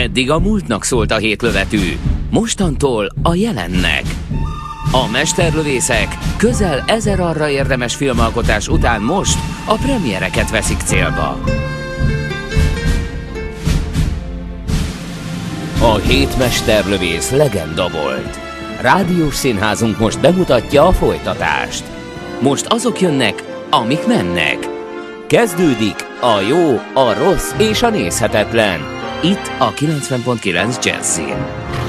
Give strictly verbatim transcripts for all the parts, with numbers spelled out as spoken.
Eddig a múltnak szólt a hétlövetű, mostantól a jelennek. A mesterlövészek közel ezer arra érdemes filmalkotás után most a premiereket veszik célba. A hét mesterlövész legenda volt. Rádiós színházunk most bemutatja a folytatást. Most azok jönnek, amik mennek. Kezdődik a jó, a rossz és a nézhetetlen. Itt a kilencven pont kilenc Jazzin.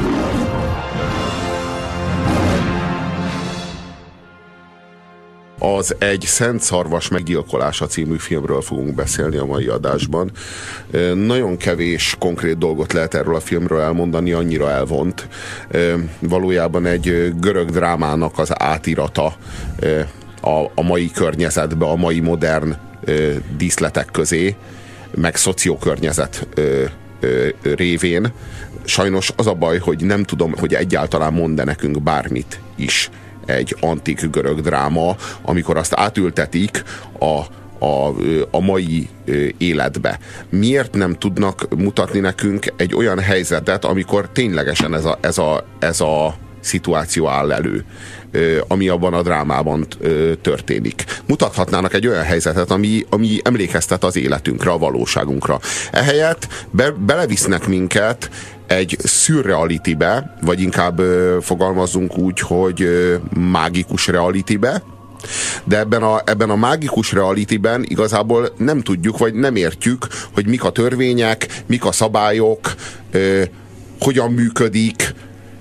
Az Egy szent szarvas meggyilkolása című filmről fogunk beszélni a mai adásban. Nagyon kevés konkrét dolgot lehet erről a filmről elmondani, annyira elvont. Valójában egy görög drámának az átirata a, a mai környezetbe, a mai modern díszletek közé, meg szociokörnyezet révén. Sajnos az a baj, hogy nem tudom, hogy egyáltalán mond-e nekünk bármit is egy antik görög dráma, amikor azt átültetik a, a, a mai életbe. Miért nem tudnak mutatni nekünk egy olyan helyzetet, amikor ténylegesen ez a, ez a, ez a szituáció áll elő, ami abban a drámában történik. Mutathatnának egy olyan helyzetet, ami, ami emlékeztet az életünkre, a valóságunkra. Ehelyett be, belevisznek minket egy szürrealitybe, vagy inkább fogalmazzunk úgy, hogy mágikus realitybe, de ebben a, ebben a mágikus realityben igazából nem tudjuk, vagy nem értjük, hogy mik a törvények, mik a szabályok, hogyan működik.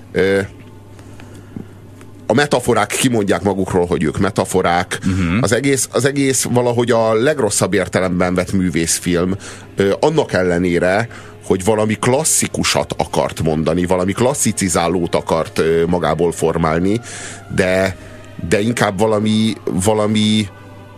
A metaforák kimondják magukról, hogy ők metaforák. Uh-huh. Az egész, az egész valahogy a legrosszabb értelemben vett művészfilm, annak ellenére, hogy valami klasszikusat akart mondani, valami klasszicizálót akart magából formálni, de, de inkább valami, valami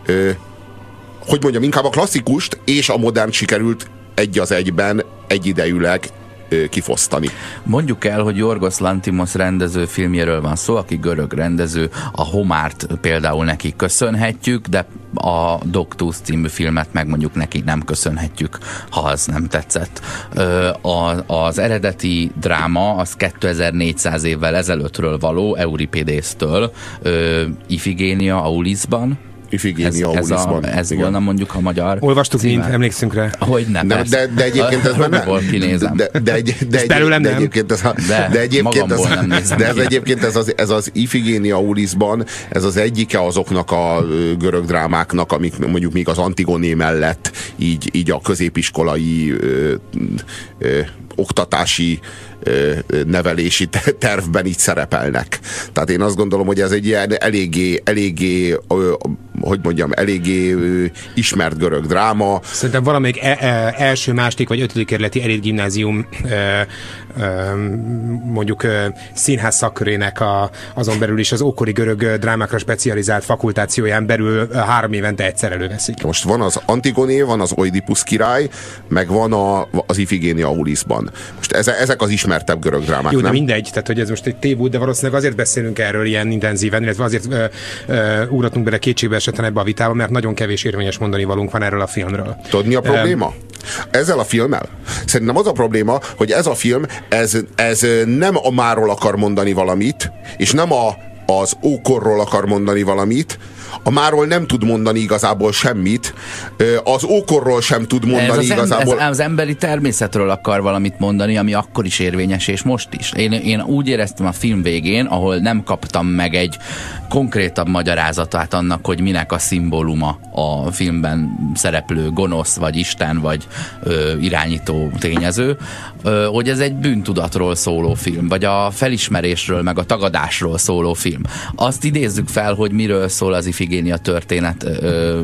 hogy mondjam, inkább a klasszikust és a modern sikerült egy az egyben, egyidejűleg kifosztani. Mondjuk el, hogy Yorgos Lanthimos rendező filmjéről van szó, aki görög rendező, a Homárt például neki köszönhetjük, de a Dogtooth című filmet meg mondjuk neki nem köszönhetjük, ha az nem tetszett. Az eredeti dráma az kétezer-négyszáz évvel ezelőttről való, Euripidésztől, Ifigénia Aulisban. Ifigénia ez, ez, a, ez volna mondjuk a magyar olvastuk címen. mind, emlékszünk rá. Hogy nem, nem de, de egyébként ez már nem. Kinézem. De, de, egy, de, egy, de egyébként ez, de, de egyébként ez, de ez egyébként ez az, ez az Ifigénia Aulisban, ez az egyike azoknak a görög drámáknak, amik mondjuk még az Antigoné mellett így, így a középiskolai ö, ö, oktatási nevelési tervben így szerepelnek. Tehát én azt gondolom, hogy ez egy ilyen eléggé, eléggé hogy mondjam, eléggé ismert görög dráma. Szerintem valamelyik e- e- első, második vagy ötödik kerületi elit-gimnázium e- e- mondjuk e- színház szakkörének a, azon belül is az ókori görög drámákra specializált fakultációján belül három évente egyszer előveszik. Most van az Antigoné, van az Oidipus király, meg van a, az Ifigénia Aulisban. Most eze, ezek az ismertebb görög drámák, jó, nem? de mindegy, tehát hogy ez most egy tévút, de valószínűleg azért beszélünk erről ilyen intenzíven, illetve azért ö, ö, ugratunk bele kétségbe esetlen ebbe a vitába, mert nagyon kevés érvényes mondani valunk van erről a filmről. Tudod, mi a probléma? Ezzel a filmmel? Szerintem az a probléma, hogy ez a film, ez, ez nem a máról akar mondani valamit, és nem a, az ókorról akar mondani valamit, a máról nem tud mondani igazából semmit, az ókorról sem tud mondani ez az igazából. Em, ez az emberi természetről akar valamit mondani, ami akkor is érvényes, és most is. Én, én úgy éreztem a film végén, ahol nem kaptam meg egy konkrétabb magyarázatát annak, hogy minek a szimbóluma a filmben szereplő gonosz, vagy isten, vagy ö, irányító tényező, ö, hogy ez egy bűntudatról szóló film, vagy a felismerésről, meg a tagadásról szóló film. Azt idézzük fel, hogy miről szól az Ifigénia történet ö,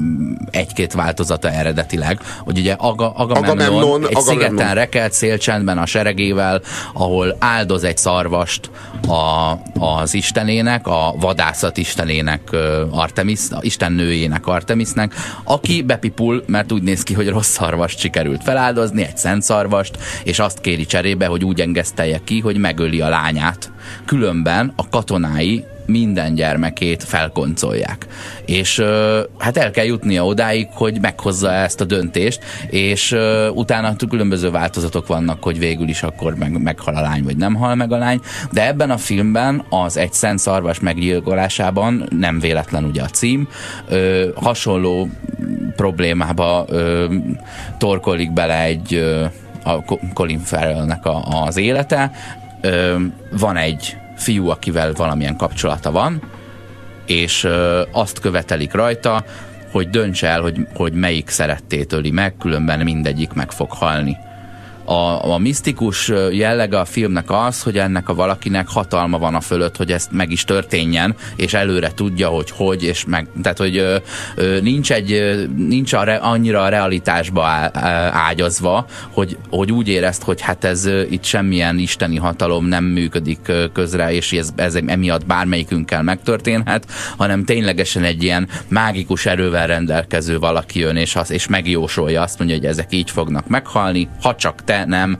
egy-két változata eredetileg, hogy ugye Aga, Agamemnon, Agamemnon egy Agamemnon. szigeten rekelt szélcsendben a seregével, ahol áldoz egy szarvast a, az istenének, a vadászat istenének, Artemis, istennőjének, Artemisnek, aki bepipul, mert úgy néz ki, hogy rossz szarvast sikerült feláldozni, egy szent szarvast, és azt kéri cserébe, hogy úgy engesztelje ki, hogy megöli a lányát. Különben a katonái minden gyermekét felkoncolják. És hát el kell jutnia odáig, hogy meghozza ezt a döntést, és utána különböző változatok vannak, hogy végül is akkor meg, meghal a lány, vagy nem hal meg a lány, de ebben a filmben az Egy szent szarvas meggyilkolásában, nem véletlen ugye a cím, ö, hasonló problémába ö, torkolik bele egy ö, a Colin Farrellnek a, az élete. Ö, van egy fiú, akivel valamilyen kapcsolata van, és ö, azt követelik rajta, hogy döntse el, hogy, hogy melyik szerettét öli meg, különben mindegyik meg fog halni. A, a misztikus jellege a filmnek az, hogy ennek a valakinek hatalma van a fölött, hogy ezt meg is történjen, és előre tudja, hogy hogy, és meg, tehát, hogy ö, ö, nincs, egy, nincs a re, annyira a realitásba á, ágyazva, hogy, hogy úgy érezt, hogy hát ez itt semmilyen isteni hatalom nem működik közre, és ez, ez emiatt bármelyikünkkel megtörténhet, hanem ténylegesen egy ilyen mágikus erővel rendelkező valaki jön, és, az, és megjósolja, azt mondja, hogy ezek így fognak meghalni, ha csak te nem.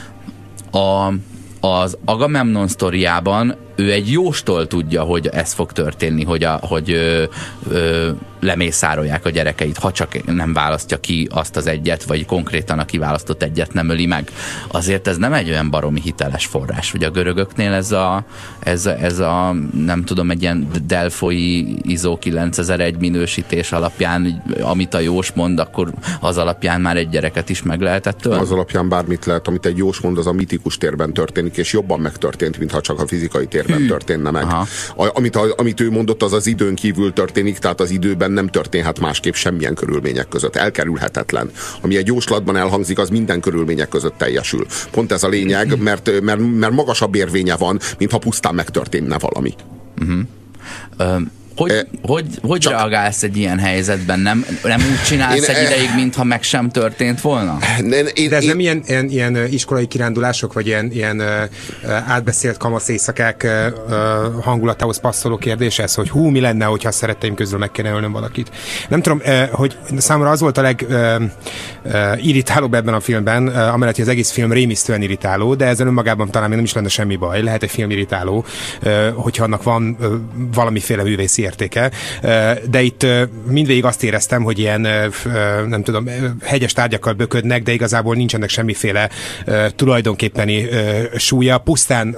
A, az Agamemnon sztoriában ő egy jóstól tudja, hogy ez fog történni, hogy, a, hogy ö, ö, lemészárolják a gyerekeit, ha csak nem választja ki azt az egyet, vagy konkrétan a kiválasztott egyet nem öli meg. Azért ez nem egy olyan baromi hiteles forrás. Ugye a görögöknél ez a, ez, ez a nem tudom, egy ilyen delfoi I S O kilencezer-egy minősítés alapján, amit a jós mond, akkor az alapján már egy gyereket is meg lehetett tőle. Az alapján bármit lehet, amit egy jós mond, az a mitikus térben történik, és jobban megtörtént, mintha csak a fizikai térben Hű. történne meg. A, amit, a, amit ő mondott, az az időn kívül történik, tehát az időben nem történhet másképp semmilyen körülmények között. Elkerülhetetlen. Ami egy jóslatban elhangzik, az minden körülmények között teljesül. Pont ez a lényeg, mert, mert, mert magasabb érvénye van, mintha pusztán megtörténne valami. Uh-huh. Um. Hogy, e, hogy, hogy csak, reagálsz egy ilyen helyzetben? Nem, nem úgy csinálsz én, egy ideig, mintha meg sem történt volna? Én, én, De ez én, nem ilyen, ilyen, ilyen iskolai kirándulások, vagy ilyen, ilyen uh, átbeszélt kamasz éjszakák uh, hangulatához passzoló kérdés ez, hogy hú, mi lenne, hogyha a szeretteim közül meg kéne ölnöm valakit. Nem tudom, uh, hogy számomra az volt a legirritálóbb uh, uh, ebben a filmben, uh, amellett, hogy az egész film rémisztően irritáló, de ezzel önmagában talán még nem is lenne semmi baj. Lehet egy film irritáló, uh, hogyha annak van uh, valamiféle művészi értéke, de itt mindvégig azt éreztem, hogy ilyen, nem tudom, hegyes tárgyakkal böködnek, de igazából nincsenek semmiféle tulajdonképpeni súlya, pusztán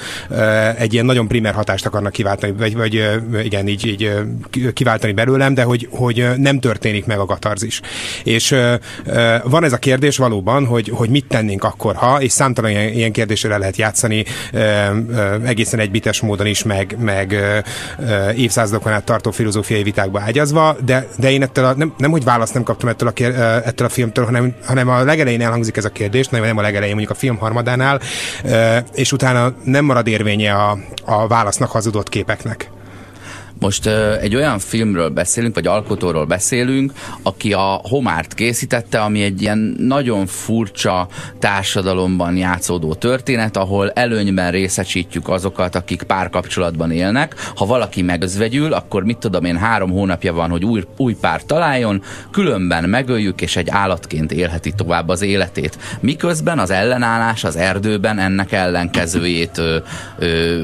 egy ilyen nagyon primer hatást akarnak kiváltani, vagy, vagy igen, így, így kiváltani belőlem, de hogy, hogy nem történik meg a katarzis. És van ez a kérdés valóban, hogy, hogy mit tennénk akkor, ha, és számtalan ilyen, ilyen kérdésre lehet játszani egészen egybites módon is, meg, meg évszázadokon át tartó filozófiai vitákba ágyazva, de, de én ettől a, nem, nem hogy választ nem kaptam ettől a, ettől a filmtől, hanem, hanem a legelején elhangzik ez a kérdés, nem, nem a legelején, mondjuk a film harmadánál, és utána nem marad érvénye a, a válasznak hazudott képeknek. Most uh, egy olyan filmről beszélünk, vagy alkotóról beszélünk, aki a Homárt készítette, ami egy ilyen nagyon furcsa társadalomban játszódó történet, ahol előnyben részesítjük azokat, akik párkapcsolatban élnek. Ha valaki megözvegyül, akkor mit tudom én, három hónapja van, hogy új, új pár találjon, különben megöljük, és egy állatként élheti tovább az életét. Miközben az ellenállás az erdőben ennek ellenkezőjét ö, ö,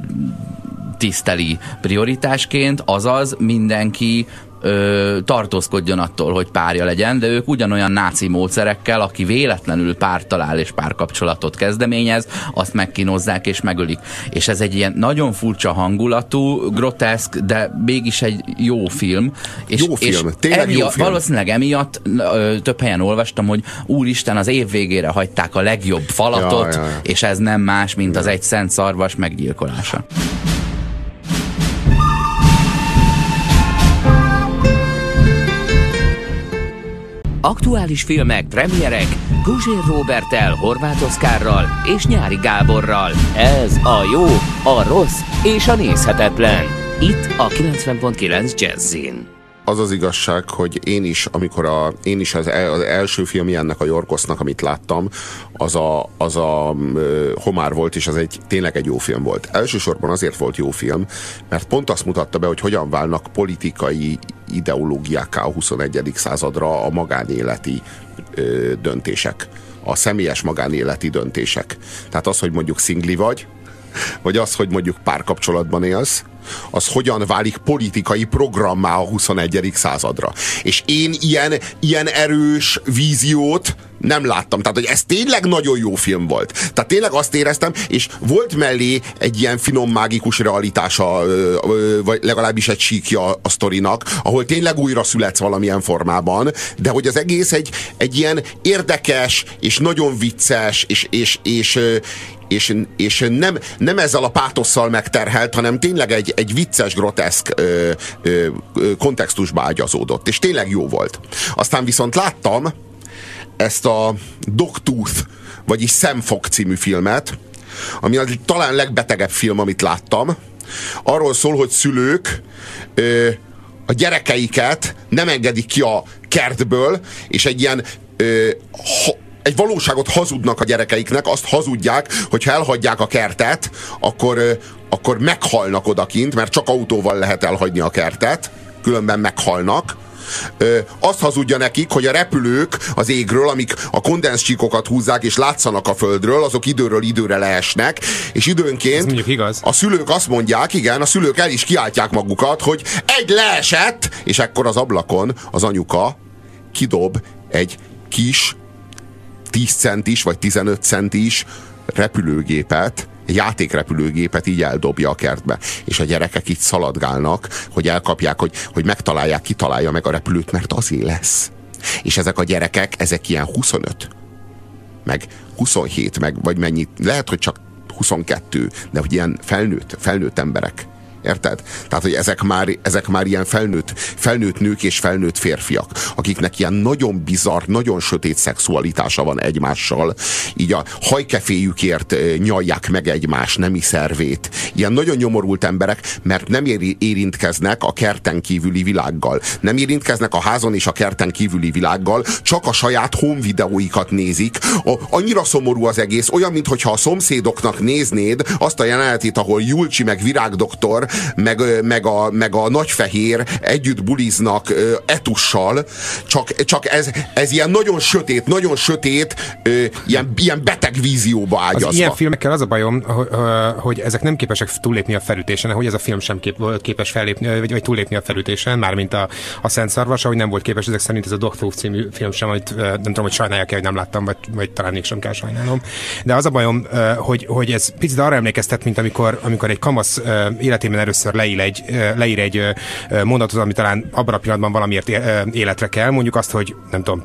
tiszteli prioritásként, azaz mindenki ö, tartózkodjon attól, hogy párja legyen, de ők ugyanolyan náci módszerekkel, aki véletlenül párt talál és párkapcsolatot kezdeményez, azt megkínozzák és megölik. És ez egy ilyen nagyon furcsa hangulatú, groteszk, de mégis egy jó film. És, jó film, és tényleg emiatt, jó film. Valószínűleg emiatt ö, több helyen olvastam, hogy úristen, az év végére hagyták a legjobb falatot, ja, ja, ja. és ez nem más, mint ja. az Egy szent szarvas meggyilkolása. Aktuális filmek, premierek, Guzsér Róberttel, Horváth Oszkárral és Nyári Gáborral. Ez a jó, a rossz és a nézhetetlen. Itt a kilencven pont kilenc Jazzin. Az az igazság, hogy én is, amikor a, én is az, el, az első filmje ennek a Yorgosznak, amit láttam, az a, az a uh, Homár volt, és az egy, tényleg egy jó film volt. Elsősorban azért volt jó film, mert pont azt mutatta be, hogy hogyan válnak politikai ideológiákká a huszonegyedik századra a magánéleti uh, döntések. A személyes magánéleti döntések. Tehát az, hogy mondjuk szingli vagy, vagy az, hogy mondjuk párkapcsolatban élsz, az hogyan válik politikai programmá a huszonegyedik századra. És én ilyen, ilyen erős víziót nem láttam. Tehát, hogy ez tényleg nagyon jó film volt. Tehát tényleg azt éreztem, és volt mellé egy ilyen finom, mágikus realitása, vagy legalábbis egy síkja a sztorinak, ahol tényleg újra születsz valamilyen formában, de hogy az egész egy, egy ilyen érdekes, és nagyon vicces, és, és, és, és, és nem, nem ezzel a pátosszal megterhelt, hanem tényleg egy, egy vicces, groteszk ö, ö, kontextusba ágyazódott. És tényleg jó volt. Aztán viszont láttam ezt a Dogtooth, vagyis Szemfog című filmet, ami az talán legbetegebb film, amit láttam. Arról szól, hogy szülők ö, a gyerekeiket nem engedik ki a kertből, és egy ilyen ö, ha, egy valóságot hazudnak a gyerekeiknek, azt hazudják, hogy ha elhagyják a kertet, akkor, ö, akkor meghalnak odakint, mert csak autóval lehet elhagyni a kertet, különben meghalnak. Ö, azt hazudja nekik, hogy a repülők az égről, amik a kondenszcsíkokat húzzák és látszanak a földről, azok időről időre leesnek, és időnként a szülők azt mondják, igen, a szülők el is kiáltják magukat, hogy egy leesett, és ekkor az ablakon az anyuka kidob egy kis tíz centis vagy tizenöt centis repülőgépet, egy játékrepülőgépet így eldobja a kertbe. És a gyerekek így szaladgálnak, hogy elkapják, hogy, hogy megtalálják, kitalálja meg a repülőt, mert azért lesz. És ezek a gyerekek, ezek ilyen huszonöt, meg huszonhét, meg vagy mennyit, lehet, hogy csak huszonkettő, de hogy ilyen felnőtt, felnőtt emberek. Érted? Tehát, hogy ezek már, ezek már ilyen felnőtt, felnőtt nők és felnőtt férfiak, akiknek ilyen nagyon bizarr, nagyon sötét szexualitása van egymással, így a hajkeféjükért nyalják meg egymás nemi szervét. Ilyen nagyon nyomorult emberek, mert nem érintkeznek a kerten kívüli világgal. Nem érintkeznek a házon és a kerten kívüli világgal, csak a saját home videóikat nézik. A, annyira szomorú az egész, olyan, mintha a szomszédoknak néznéd azt a jelenetét, ahol Julcsi meg Virágdoktor meg, meg, a, meg a nagyfehér együtt buliznak uh, etussal, csak, csak ez, ez ilyen nagyon sötét, nagyon sötét, uh, ilyen, ilyen beteg vízióba ágyazva. Az ilyen filmekkel az a bajom, hogy ezek nem képesek túllépni a felütésen, hogy ez a film sem kép, képes fellépni, vagy, vagy túllépni a felütésen, mármint a, a Szent Szarvas, ahogy nem volt képes, ezek szerint ez a Dogtooth című film sem, amit nem tudom, hogy sajnálják el, hogy nem láttam, vagy, vagy talán mégsem kell sajnálnom. De az a bajom, hogy, hogy ez picit arra emlékeztet, mint amikor, amikor egy kamasz életében először leír egy, leír egy mondatot, ami talán abban a pillanatban valamiért életre kell, mondjuk azt, hogy nem tudom,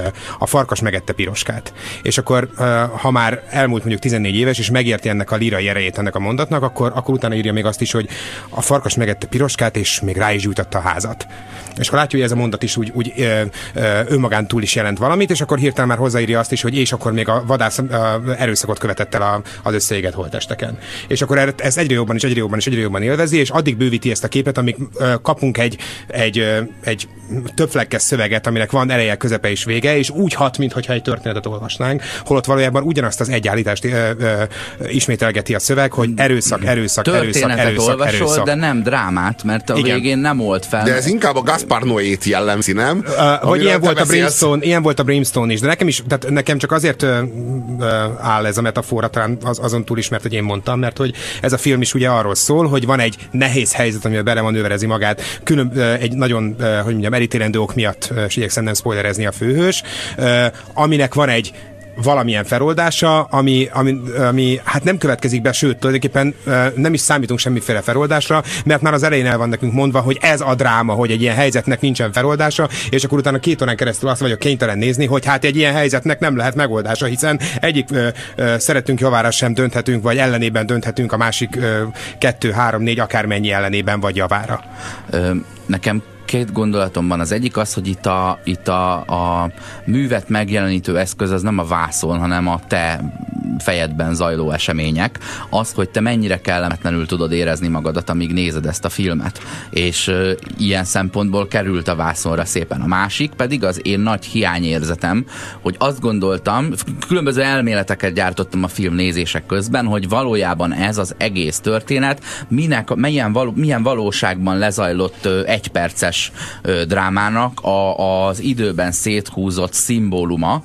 a farkas megette Piroskát. És akkor, ha már elmúlt mondjuk tizennégy éves, és megérti ennek a lírai erejét ennek a mondatnak, akkor, akkor utána írja még azt is, hogy a farkas megette Piroskát, és még rá is gyújtotta a házat. És akkor látja, hogy ez a mondat is úgy, úgy ö, ö, önmagán túl is jelent valamit, és akkor hirtelen már hozzáírja azt is, hogy és akkor még a vadász a erőszakot követett el a, az összeégett holttesteken. És akkor ezt egyre jobban és egyre jobban és egyre jobban élvezi, és addig bővíti ezt a képet, amíg ö, kapunk egy, egy, ö, egy többflekkes szöveget, aminek van eleje, közepe és vége, és úgy hat, mintha egy történetet olvasnánk, holott valójában ugyanazt az egy állítást ö, ö, ismételgeti a szöveg, hogy erőszak, erőszak, erőszak, erőszak, olvasol, erőszak. De nem drámát, mert a Igen. végén nem old fel. De ez inkább a Gaspar Noét jellemzi, nem? Uh, vagy ilyen volt, a Brimstone, ilyen volt a Brimstone is, de nekem is, tehát nekem csak azért uh, uh, áll ez a metafora, talán az, azon túl is, mert hogy én mondtam, mert hogy ez a film is ugye arról szól, hogy van egy nehéz helyzet, amivel belemanőverezi magát, külön, uh, egy nagyon, uh, hogy mondjam, elítélendő ok miatt, uh, és igyekszem nem spoilerezni a főhős, uh, aminek van egy valamilyen feloldása, ami, ami, ami hát nem következik be, sőt, tulajdonképpen nem is számítunk semmiféle feloldásra, mert már az elején el van nekünk mondva, hogy ez a dráma, hogy egy ilyen helyzetnek nincsen feloldása, és akkor utána két órán keresztül azt vagyok kénytelen nézni, hogy hát egy ilyen helyzetnek nem lehet megoldása, hiszen egyik ö, ö, szeretünk javára sem dönthetünk, vagy ellenében dönthetünk, a másik ö, kettő, három, négy, akármennyi ellenében vagy javára. Ö, nekem két gondolatom van. Az egyik az, hogy itt a, itt a, a művet megjelenítő eszköz az nem a vászon, hanem a te fejedben zajló események. Az, hogy te mennyire kellemetlenül tudod érezni magadat, amíg nézed ezt a filmet. És ö, ilyen szempontból került a vászonra szépen. A másik pedig az én nagy hiányérzetem, hogy azt gondoltam, különböző elméleteket gyártottam a film nézések közben, hogy valójában ez az egész történet minek, milyen, való, milyen valóságban lezajlott ö, egyperces ö, drámának a, az időben széthúzott szimbóluma,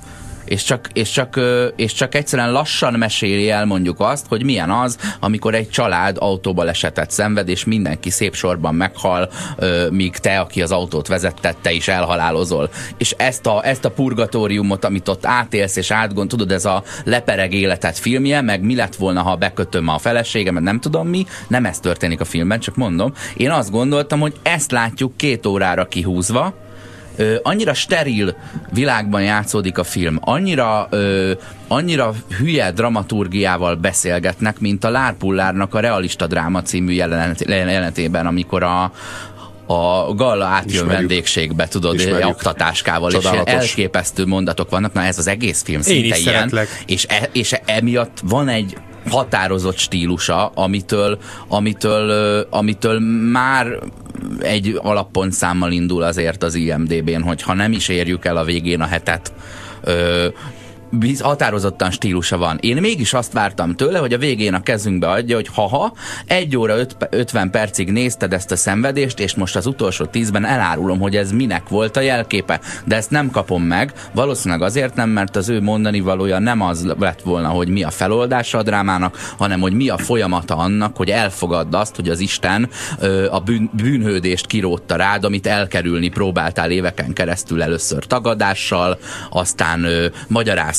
és csak, és, csak, és csak egyszerűen lassan meséli el mondjuk azt, hogy milyen az, amikor egy család autóbalesetet szenved, és mindenki szép sorban meghal, míg te, aki az autót vezettette, is elhalálozol. És ezt a, ezt a purgatóriumot, amit ott átélsz és átgond, tudod, ez a lepereg életet filmje, meg mi lett volna, ha bekötöm a feleségemet, nem tudom mi, nem ez történik a filmben, csak mondom. Én azt gondoltam, hogy ezt látjuk két órára kihúzva, Ö, annyira steril világban játszódik a film, annyira, ö, annyira hülye dramaturgiával beszélgetnek, mint a Lárpullárnak a Realista Dráma című jelenet, jelenetében, amikor a a Galla átjön Ismerjük. vendégségbe, tudod, aktatáskával, és elképesztő mondatok vannak. Na ez az egész film szinte ilyen. És, e, és emiatt van egy határozott stílusa, amitől, amitől, amitől már egy alappontszámmal indul azért az I M D B-n, hogy ha nem is érjük el a végén a hetet, ö, Biz, határozottan stílusa van. Én mégis azt vártam tőle, hogy a végén a kezünkbe adja, hogy haha, egy óra ötven percig nézted ezt a szenvedést, és most az utolsó tízben elárulom, hogy ez minek volt a jelképe. De ezt nem kapom meg. Valószínűleg azért nem, mert az ő mondani valója nem az lett volna, hogy mi a feloldása a drámának, hanem hogy mi a folyamata annak, hogy elfogadd azt, hogy az Isten ö, a bűn, bűnhődést kirótta rád, amit elkerülni próbáltál éveken keresztül, először tagadással, aztán ö, magyaráz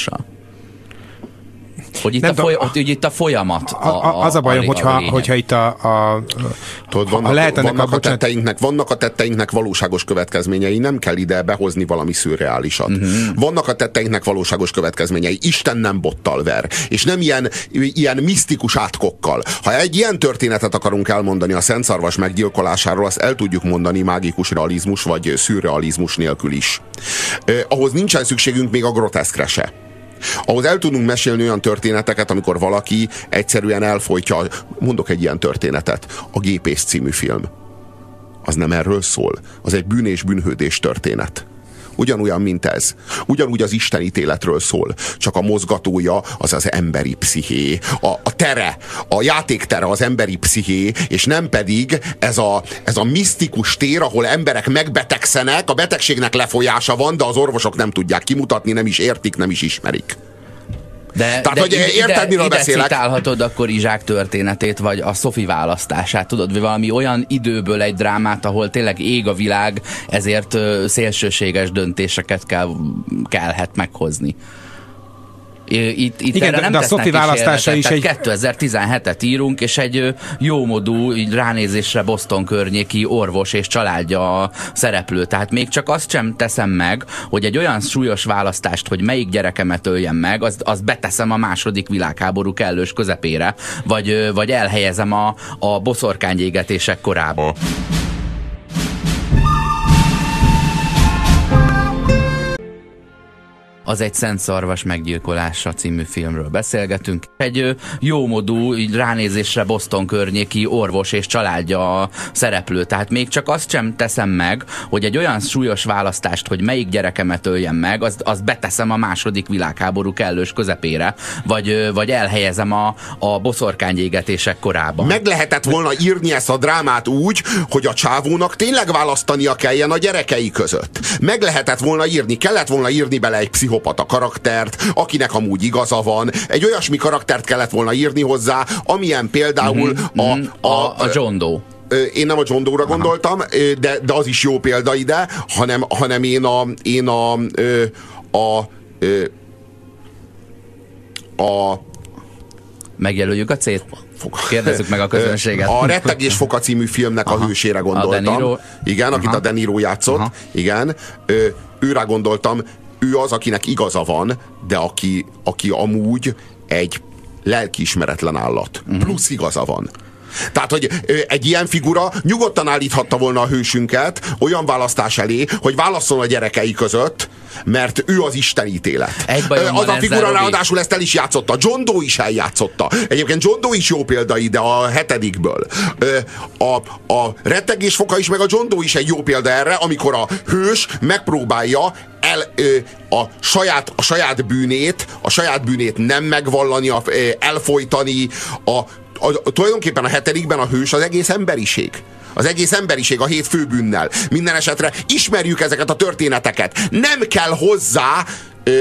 Hogy itt, a foly- a, hogy itt a folyamat. A, a, az a bajom, a, hogyha, a hogyha itt a, a, Tudod, vannak, lehet ennek vannak, a, a tetteinknek, vannak a tetteinknek valóságos következményei, nem kell ide behozni valami szürreálisat. Uh-huh. Vannak a tetteinknek valóságos következményei. Isten nem bottal ver, és nem ilyen, ilyen misztikus átkokkal. Ha egy ilyen történetet akarunk elmondani a Szent Szarvas meggyilkolásáról, azt el tudjuk mondani mágikus realizmus vagy szürrealizmus nélkül is. Eh, ahhoz nincsen szükségünk még a groteszkre se. Ahhoz el tudunk mesélni olyan történeteket, amikor valaki egyszerűen elfolytja, mondok egy ilyen történetet, a Gépész című film. Az nem erről szól. Az egy bűn és bűnhődés történet. Ugyanolyan, mint ez. Ugyanúgy az Isten ítéletről szól. Csak a mozgatója az az emberi psziché. A, a tere, a játéktere az emberi psziché, és nem pedig ez a, ez a misztikus tér, ahol emberek megbetegszenek, a betegségnek lefolyása van, de az orvosok nem tudják kimutatni, nem is értik, nem is ismerik. De, Tehát, de hogy ide, érted, miről ide beszélek? citálhatod akkor Izsák történetét, vagy a Sophie választását, tudod, vagy valami olyan időből egy drámát, ahol tényleg ég a világ, ezért ö, szélsőséges döntéseket kell, kellhet meghozni. Itt, itt igen, erre nem de a Sophie választása is egy... kétezer-tizenhetet írunk, és egy jómodú, ránézésre Boston környéki orvos és családja a szereplő. Tehát még csak azt sem teszem meg, hogy egy olyan súlyos választást, hogy melyik gyerekemet öljem meg, azt, azt beteszem a második világháború kellős közepére, vagy, vagy elhelyezem a, a boszorkányégetések korába. Az Egy Szent Szarvas meggyilkolása című filmről beszélgetünk. Egy jómodú, ránézésre Boston környéki orvos és családja a szereplő. Tehát még csak azt sem teszem meg, hogy egy olyan súlyos választást, hogy melyik gyerekemet öljem meg, azt, azt beteszem a második világháború kellős közepére, vagy, vagy elhelyezem a, a boszorkányégetések korában. Meg lehetett volna írni ezt a drámát úgy, hogy a csávónak tényleg választania kelljen a gyerekei között. Meg lehetett volna írni, kellett volna írni bele egy pszichopata karaktert, akinek amúgy igaza van. Egy olyasmi karaktert kellett volna írni hozzá, amilyen például mm-hmm, a, a, a, a John Doe. Én nem a John Doe-ra gondoltam, de, de az is jó példa ide, hanem, hanem én a én a a, a, a, a megjelöljük a cét? Kérdezzük meg a közönséget. A Rettegés foka című filmnek Aha. a hősére gondoltam. A igen, akit Aha. a De Niro játszott. Aha. Igen. Őrá gondoltam. Ő az, akinek igaza van, de aki, aki amúgy egy lelkiismeretlen állat. Uh-huh. Plusz igaza van. Tehát, hogy egy ilyen figura nyugodtan állíthatta volna a hősünket olyan választás elé, hogy válasszon a gyerekei között, mert ő az Isten ítélet. Az a figura ráadásul ezt el is játszotta. John Doe is eljátszotta. Egyébként John Doe is jó példa ide a hetedikből. A, a Rettegés foka is, meg a John Doe is egy jó példa erre, amikor a hős megpróbálja el, a, saját, a saját bűnét, a saját bűnét nem megvallani, elfojtani, a A, a, tulajdonképpen a hetedikben a hős az egész emberiség. Az egész emberiség a hét főbűnnel. Minden esetre ismerjük ezeket a történeteket. Nem kell hozzá ö,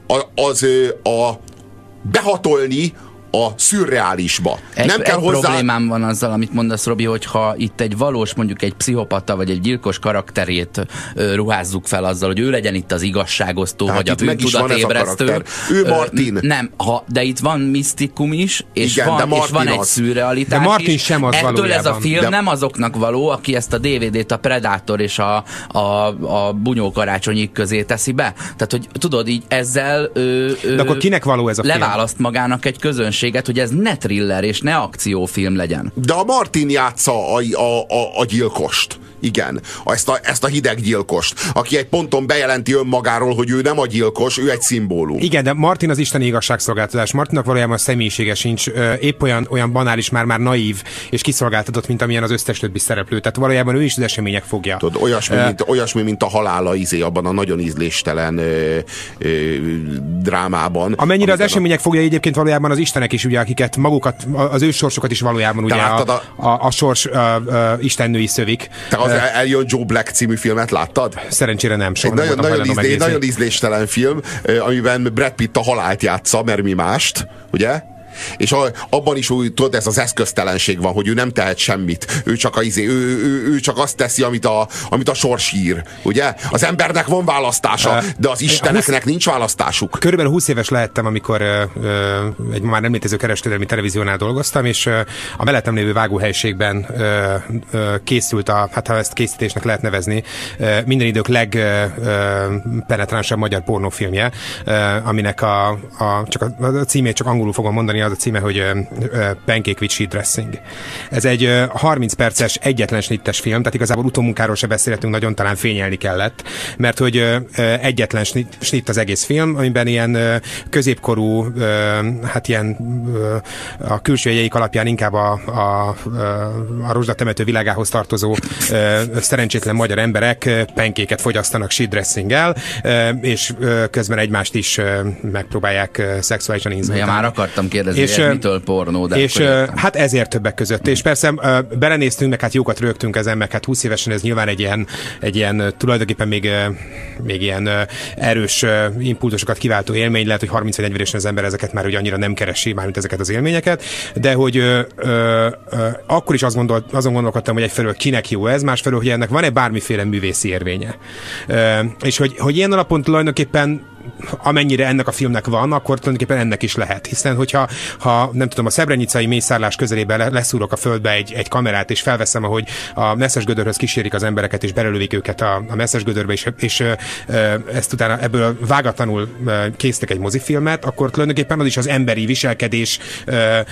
az a behatolni a szürreálisba. Egy, nem kell egy hozzá... problémám van azzal, amit mondasz, Robi, hogyha itt egy valós, mondjuk egy pszichopata vagy egy gyilkos karakterét ö, ruházzuk fel azzal, hogy ő legyen itt az igazságosztó, tehát vagy a bűntudatébresztő. Ő Martin. Nem, ha, de itt van misztikum is, és, igen, van, és van egy az. szürrealitás de Martin is. sem az Ettől valójában. ez a film de... nem azoknak való, aki ezt a dé vé dét a Predator és a, a, a bunyó karácsonyig közé teszi be. Tehát, hogy tudod, így ezzel ö, ö, de akkor kinek való ez a film? Leválaszt magának egy közönséget, hogy ez ne thriller és ne akciófilm legyen. De a Martin játsza a, a, a, a gyilkost. Igen, ezt a, ezt a hideg gyilkost, aki egy ponton bejelenti önmagáról, hogy ő nem a gyilkos, ő egy szimbólum. Igen, de Martin az isteni igazságszolgáltatás. Martinnak valójában a személyisége sincs, épp olyan, olyan banális, már már naív és kiszolgáltatott, mint amilyen az összes többi szereplő. Tehát valójában ő is az események fogja. Tudod, olyasmi, uh, mint, olyasmi, mint a halála izé abban a nagyon ízléstelen ö, ö, drámában. Amennyire az események a... fogja egyébként valójában az istenek is, ugye, akiket magukat, az ő sorsokat is valójában ugye a, a, a, a sors a, a istennői szövik. Te az Eljön Joe Black című filmet láttad? Szerencsére nem. Egy nagyon, nagyon, ízlé, nagyon ízléstelen film, amiben Brad Pitt a halált játsza, mert mi mást, ugye? És a, abban is úgy, tudod, ez az eszköztelenség van, hogy ő nem tehet semmit. Ő csak, a, ő, ő, ő csak azt teszi, amit a, amit a sors ír. Ugye? Az embernek van választása, de az isteneknek nincs választásuk. Körülbelül húsz éves lehettem, amikor ö, ö, egy már nem létező kereskedelmi televíziónál dolgoztam, és ö, a mellettem lévő vágóhelyiségben ö, ö, készült a, hát ha ezt készítésnek lehet nevezni, ö, minden idők legpenetránsabb magyar pornófilmje, ö, aminek a, a, csak a, a címét csak angolul fogom mondani, az a címe, hogy uh, uh, Pancake with Sheet Dressing. Ez egy uh, harminc perces, egyetlen snittes film, tehát igazából utómunkáról se beszélhetünk, nagyon talán fényelni kellett, mert hogy uh, uh, egyetlen snitt, snitt az egész film, amiben ilyen uh, középkorú, uh, hát ilyen uh, a külső jegyeik alapján inkább a, a, a rozsdatemető világához tartozó uh, szerencsétlen magyar emberek uh, penkéket fogyasztanak sheet dressinggel, uh, és uh, közben egymást is uh, megpróbálják uh, szexuálisan inzultálni. Ja, már akartam kérdezni, és, ez mitől pornó, de és hát ezért többek között. És persze belenéztünk, meg hát jókat rögtünk ezen, meg hát húsz évesen ez nyilván egy ilyen, egy ilyen tulajdonképpen még, még ilyen erős impulzusokat kiváltó élmény, lehet, hogy harminc vagy negyven évesen az ember ezeket már ugye annyira nem keresi, mármint ezeket az élményeket, de hogy ö, ö, ö, akkor is azt gondolt, azon gondolkodtam, hogy egyfelől kinek jó ez, másfelől, hogy ennek van-e bármiféle művészi érvénye. Ö, és hogy, hogy ilyen alapon tulajdonképpen amennyire ennek a filmnek van, akkor tulajdonképpen ennek is lehet. Hiszen, hogyha ha, nem tudom, a szebrenicai mészárlás közelében leszúrok a földbe egy, egy kamerát, és felveszem, ahogy a messzes gödörhöz kísérik az embereket, és belelövik őket a, a messzes gödörbe, és, és e, ezt utána ebből vágatlanul e, készítek egy mozifilmet, akkor tulajdonképpen az is az emberi viselkedés e, e,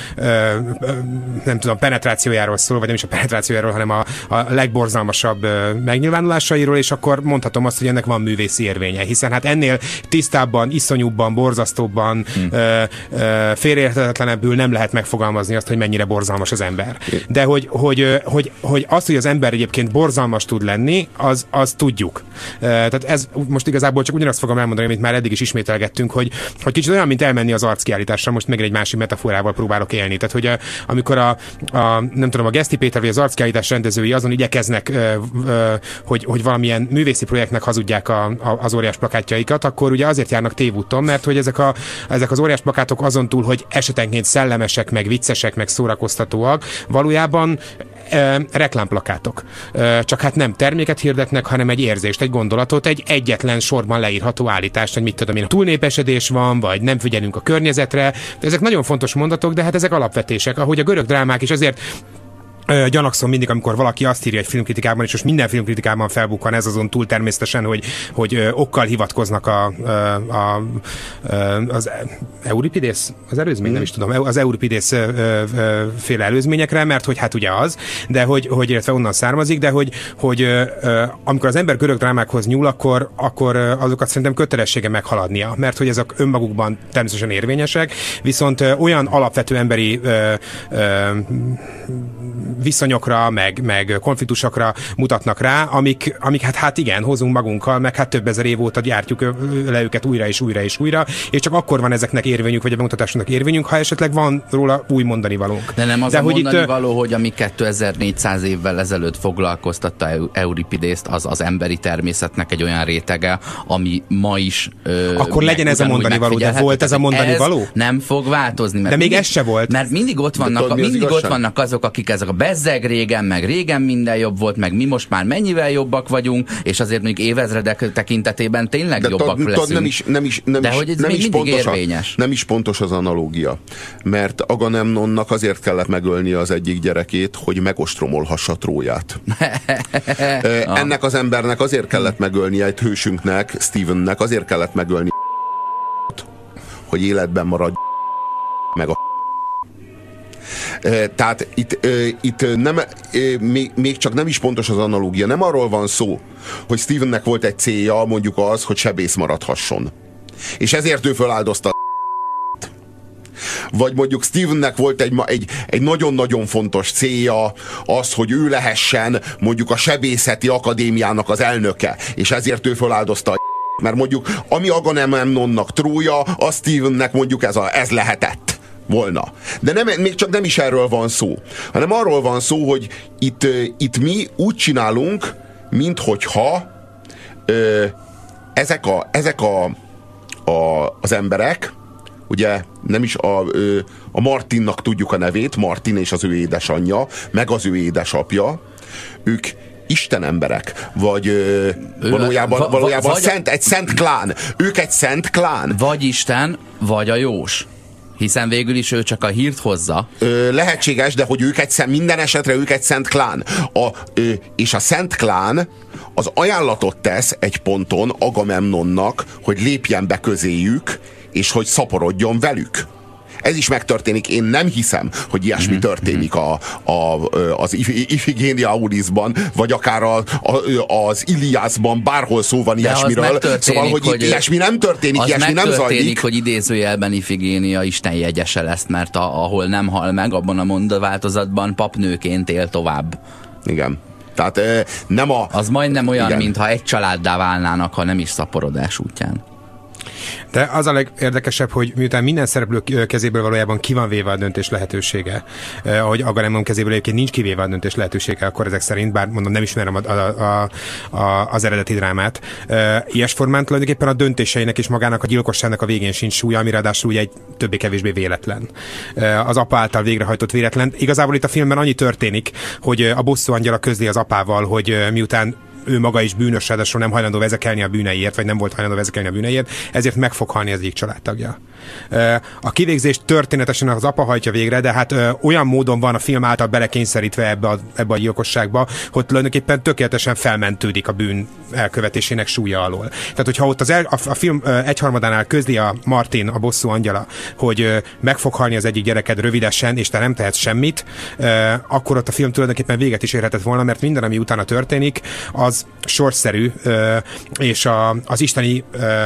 nem tudom, penetrációjáról szól, vagy nem is a penetrációjáról, hanem a, a legborzalmasabb e, megnyilvánulásairól, és akkor mondhatom azt, hogy ennek van művészi érvénye. Hiszen hát ennél tisztábban, iszonyúbban, borzasztóbban, hmm. ö, ö, félreérthetetlenebbül nem lehet megfogalmazni azt, hogy mennyire borzalmas az ember. De hogy, hogy, hogy, hogy azt, hogy az ember egyébként borzalmas tud lenni, az, az tudjuk. Tehát ez most igazából csak ugyanazt fogom elmondani, amit már eddig is ismételgettünk, hogy, hogy kicsit olyan, mint elmenni az arckiállításra, most meg egy másik metaforával próbálok élni. Tehát, hogy a, amikor a, a, nem tudom, a Geszti Péter vagy az arckiállítás rendezői azon igyekeznek, ö, ö, hogy, hogy valamilyen művészi projektnek hazudják a, a, az óriás plakátjaikat, akkor ugye azért járnak tévúton, mert hogy ezek, a, ezek az óriás plakátok azon túl, hogy esetenként szellemesek, meg viccesek, meg szórakoztatóak, valójában e, reklámplakátok. E, csak hát nem terméket hirdetnek, hanem egy érzést, egy gondolatot, egy egyetlen sorban leírható állítást, hogy mit tudom én, túlnépesedés van, vagy nem figyelünk a környezetre. Ezek nagyon fontos mondatok, de hát ezek alapvetések, ahogy a görög drámák is azért gyanakszom mindig, amikor valaki azt írja egy filmkritikában, és most minden filmkritikában felbukkan ez azon túl természetesen, hogy, hogy okkal hivatkoznak a, a, a, az Euripidész, az előzmény, mm. nem is tudom, az Euripidész féle előzményekre, mert hogy hát ugye az, de hogy, hogy illetve onnan származik, de hogy, hogy amikor az ember görög drámákhoz nyúl, akkor, akkor azokat szerintem kötelessége meghaladnia, mert hogy ezek önmagukban természetesen érvényesek, viszont olyan alapvető emberi ö, ö, viszonyokra, meg, meg konfliktusokra mutatnak rá, amik, amik hát, hát igen, hozunk magunkkal, meg hát több ezer év óta gyártjuk le őket újra és újra és újra, és csak akkor van ezeknek érvényünk, vagy a bemutatásnak érvényünk, ha esetleg van róla új mondani valónk. De nem az De a hogy mondani itt, való, hogy ami kétezer-négyszáz évvel ezelőtt foglalkoztatta Euripidészt, az az emberi természetnek egy olyan rétege, ami ma is ö, akkor legyen ez a mondani való, de volt ez a mondani ez való? Nem fog változni. Mert de még mindig, ez se volt. Mert mindig ott vannak, tudod, mindig az ott vannak azok, akik ezek a bezzeg régen, meg régen minden jobb volt, meg mi most már mennyivel jobbak vagyunk, és azért még évezredek tekintetében tényleg de jobbak tad, leszünk. Nem is, nem is, nem de is, hogy ez nem még is mindig pontos érvényes. A, nem is pontos az analógia. Mert Agamemnonnak azért kellett megölnie az egyik gyerekét, hogy megostromolhassa Tróját. Ennek az embernek azért kellett megölnie, egy hősünknek, Stevennek azért kellett megölni, hogy életben maradj meg a tehát itt, itt nem, még, még csak nem is pontos az analógia. Nem arról van szó, hogy Stevennek volt egy célja, mondjuk az, hogy sebész maradhasson. És ezért ő föláldozta. Vagy mondjuk Stevennek volt egy, egy, egy nagyon-nagyon fontos célja az, hogy ő lehessen mondjuk a sebészeti akadémiának az elnöke. És ezért ő föláldozta. Mert mondjuk ami Agamemnonnak Trója, a Stevennek mondjuk ez, a, ez lehetett volna. De nem, még csak nem is erről van szó, hanem arról van szó, hogy itt, itt mi úgy csinálunk, minthogyha ö, ezek, a, ezek a, a, az emberek, ugye nem is a, ö, a Martinnak tudjuk a nevét, Martin és az ő édesanyja, meg az ő édesapja, ők Isten emberek, vagy ö, valójában, va, valójában vagy szent, egy szent klán. Ők egy szent klán. Vagy Isten, vagy a Jós. Hiszen végül is ő csak a hírt hozza. Ö, lehetséges, de hogy ők egy szent, minden esetre ők egy szent klán. A, ö, és a szent klán az ajánlatot tesz egy ponton Agamemnonnak, hogy lépjen be közéjük, és hogy szaporodjon velük. Ez is megtörténik. Én nem hiszem, hogy ilyesmi mm-hmm. történik a, a, az Ifigénia Aulisban, vagy akár a, a, az Iliászban, bárhol szó van ilyesmiről. Szóval, hogy, hogy ilyesmi nem történik, ilyesmi nem zajlik. Hogy idézőjelben Ifigénia Isten jegyese lesz, mert a, ahol nem hal meg, abban a mondaváltozatban papnőként él tovább. Igen. Tehát nem a... Az majdnem olyan, mintha egy családdá válnának, ha nem is szaporodás útján. De az a legérdekesebb, hogy miután minden szereplő kezéből valójában ki van véve a döntés lehetősége, eh, ahogy Agamemnon kezéből egyébként nincs kivéve a döntés lehetősége, akkor ezek szerint, bár mondom, nem ismerem a, a, a, a, az eredeti drámát. Eh, ilyes formán tulajdonképpen a döntéseinek és magának a gyilkosságnak a végén sincs súlya, ami ráadásul ugye egy többé-kevésbé véletlen. Eh, az apa által végrehajtott véletlen. Igazából itt a filmben annyi történik, hogy a bosszú angyala közli az apával, hogy miután ő maga is bűnös, ráadásul nem hajlandó vezekelni a bűneiért, vagy nem volt hajlandó vezekelni a bűneiért, ezért meg fog halni az egyik családtagja. A kivégzést történetesen az apa hajtja végre, de hát olyan módon van a film által belekényszerítve ebbe a, ebbe a gyilkosságba, hogy tulajdonképpen tökéletesen felmentődik a bűn elkövetésének súlya alól. Tehát, hogyha ott az el, a, a film egyharmadánál közli a Martin, a bosszú angyala, hogy meg fog halni az egyik gyereked rövidesen, és te nem tehetsz semmit, akkor ott a film tulajdonképpen véget is érhetett volna, mert minden, ami utána történik, az sorszerű, és a, az isteni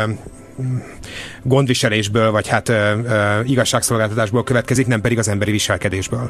gondviselésből, vagy hát igazságszolgáltatásból következik, nem pedig az emberi viselkedésből.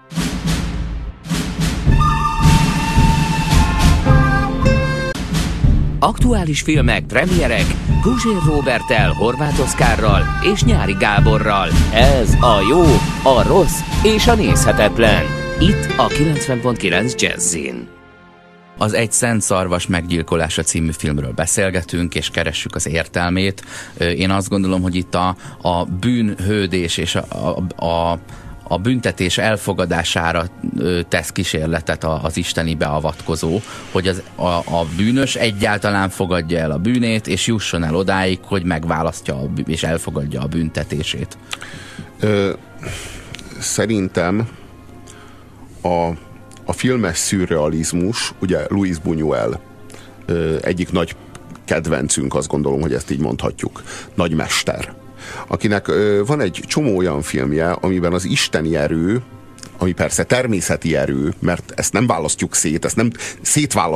Aktuális filmek, premierek, Guzsér Róberttel, Horváth Oszkárral és Nyári Gáborral. Ez a jó, a rossz és a nézhetetlen. Itt a kilencven pont kilenc Jazzin. Az Egy szent szarvas meggyilkolása című filmről beszélgetünk, és keressük az értelmét. Én azt gondolom, hogy itt a, a bűnhődés és a, a, a, a büntetés elfogadására tesz kísérletet az isteni beavatkozó, hogy az, a, a bűnös egyáltalán fogadja el a bűnét, és jusson el odáig, hogy megválasztja a, és elfogadja a büntetését. Ö, szerintem a A filmes szürrealizmus, ugye Luis Buñuel egyik nagy kedvencünk, azt gondolom, hogy ezt így mondhatjuk, nagy mester, akinek van egy csomó olyan filmje, amiben az isteni erő, ami persze természeti erő, mert ezt nem választjuk szét, ezt nem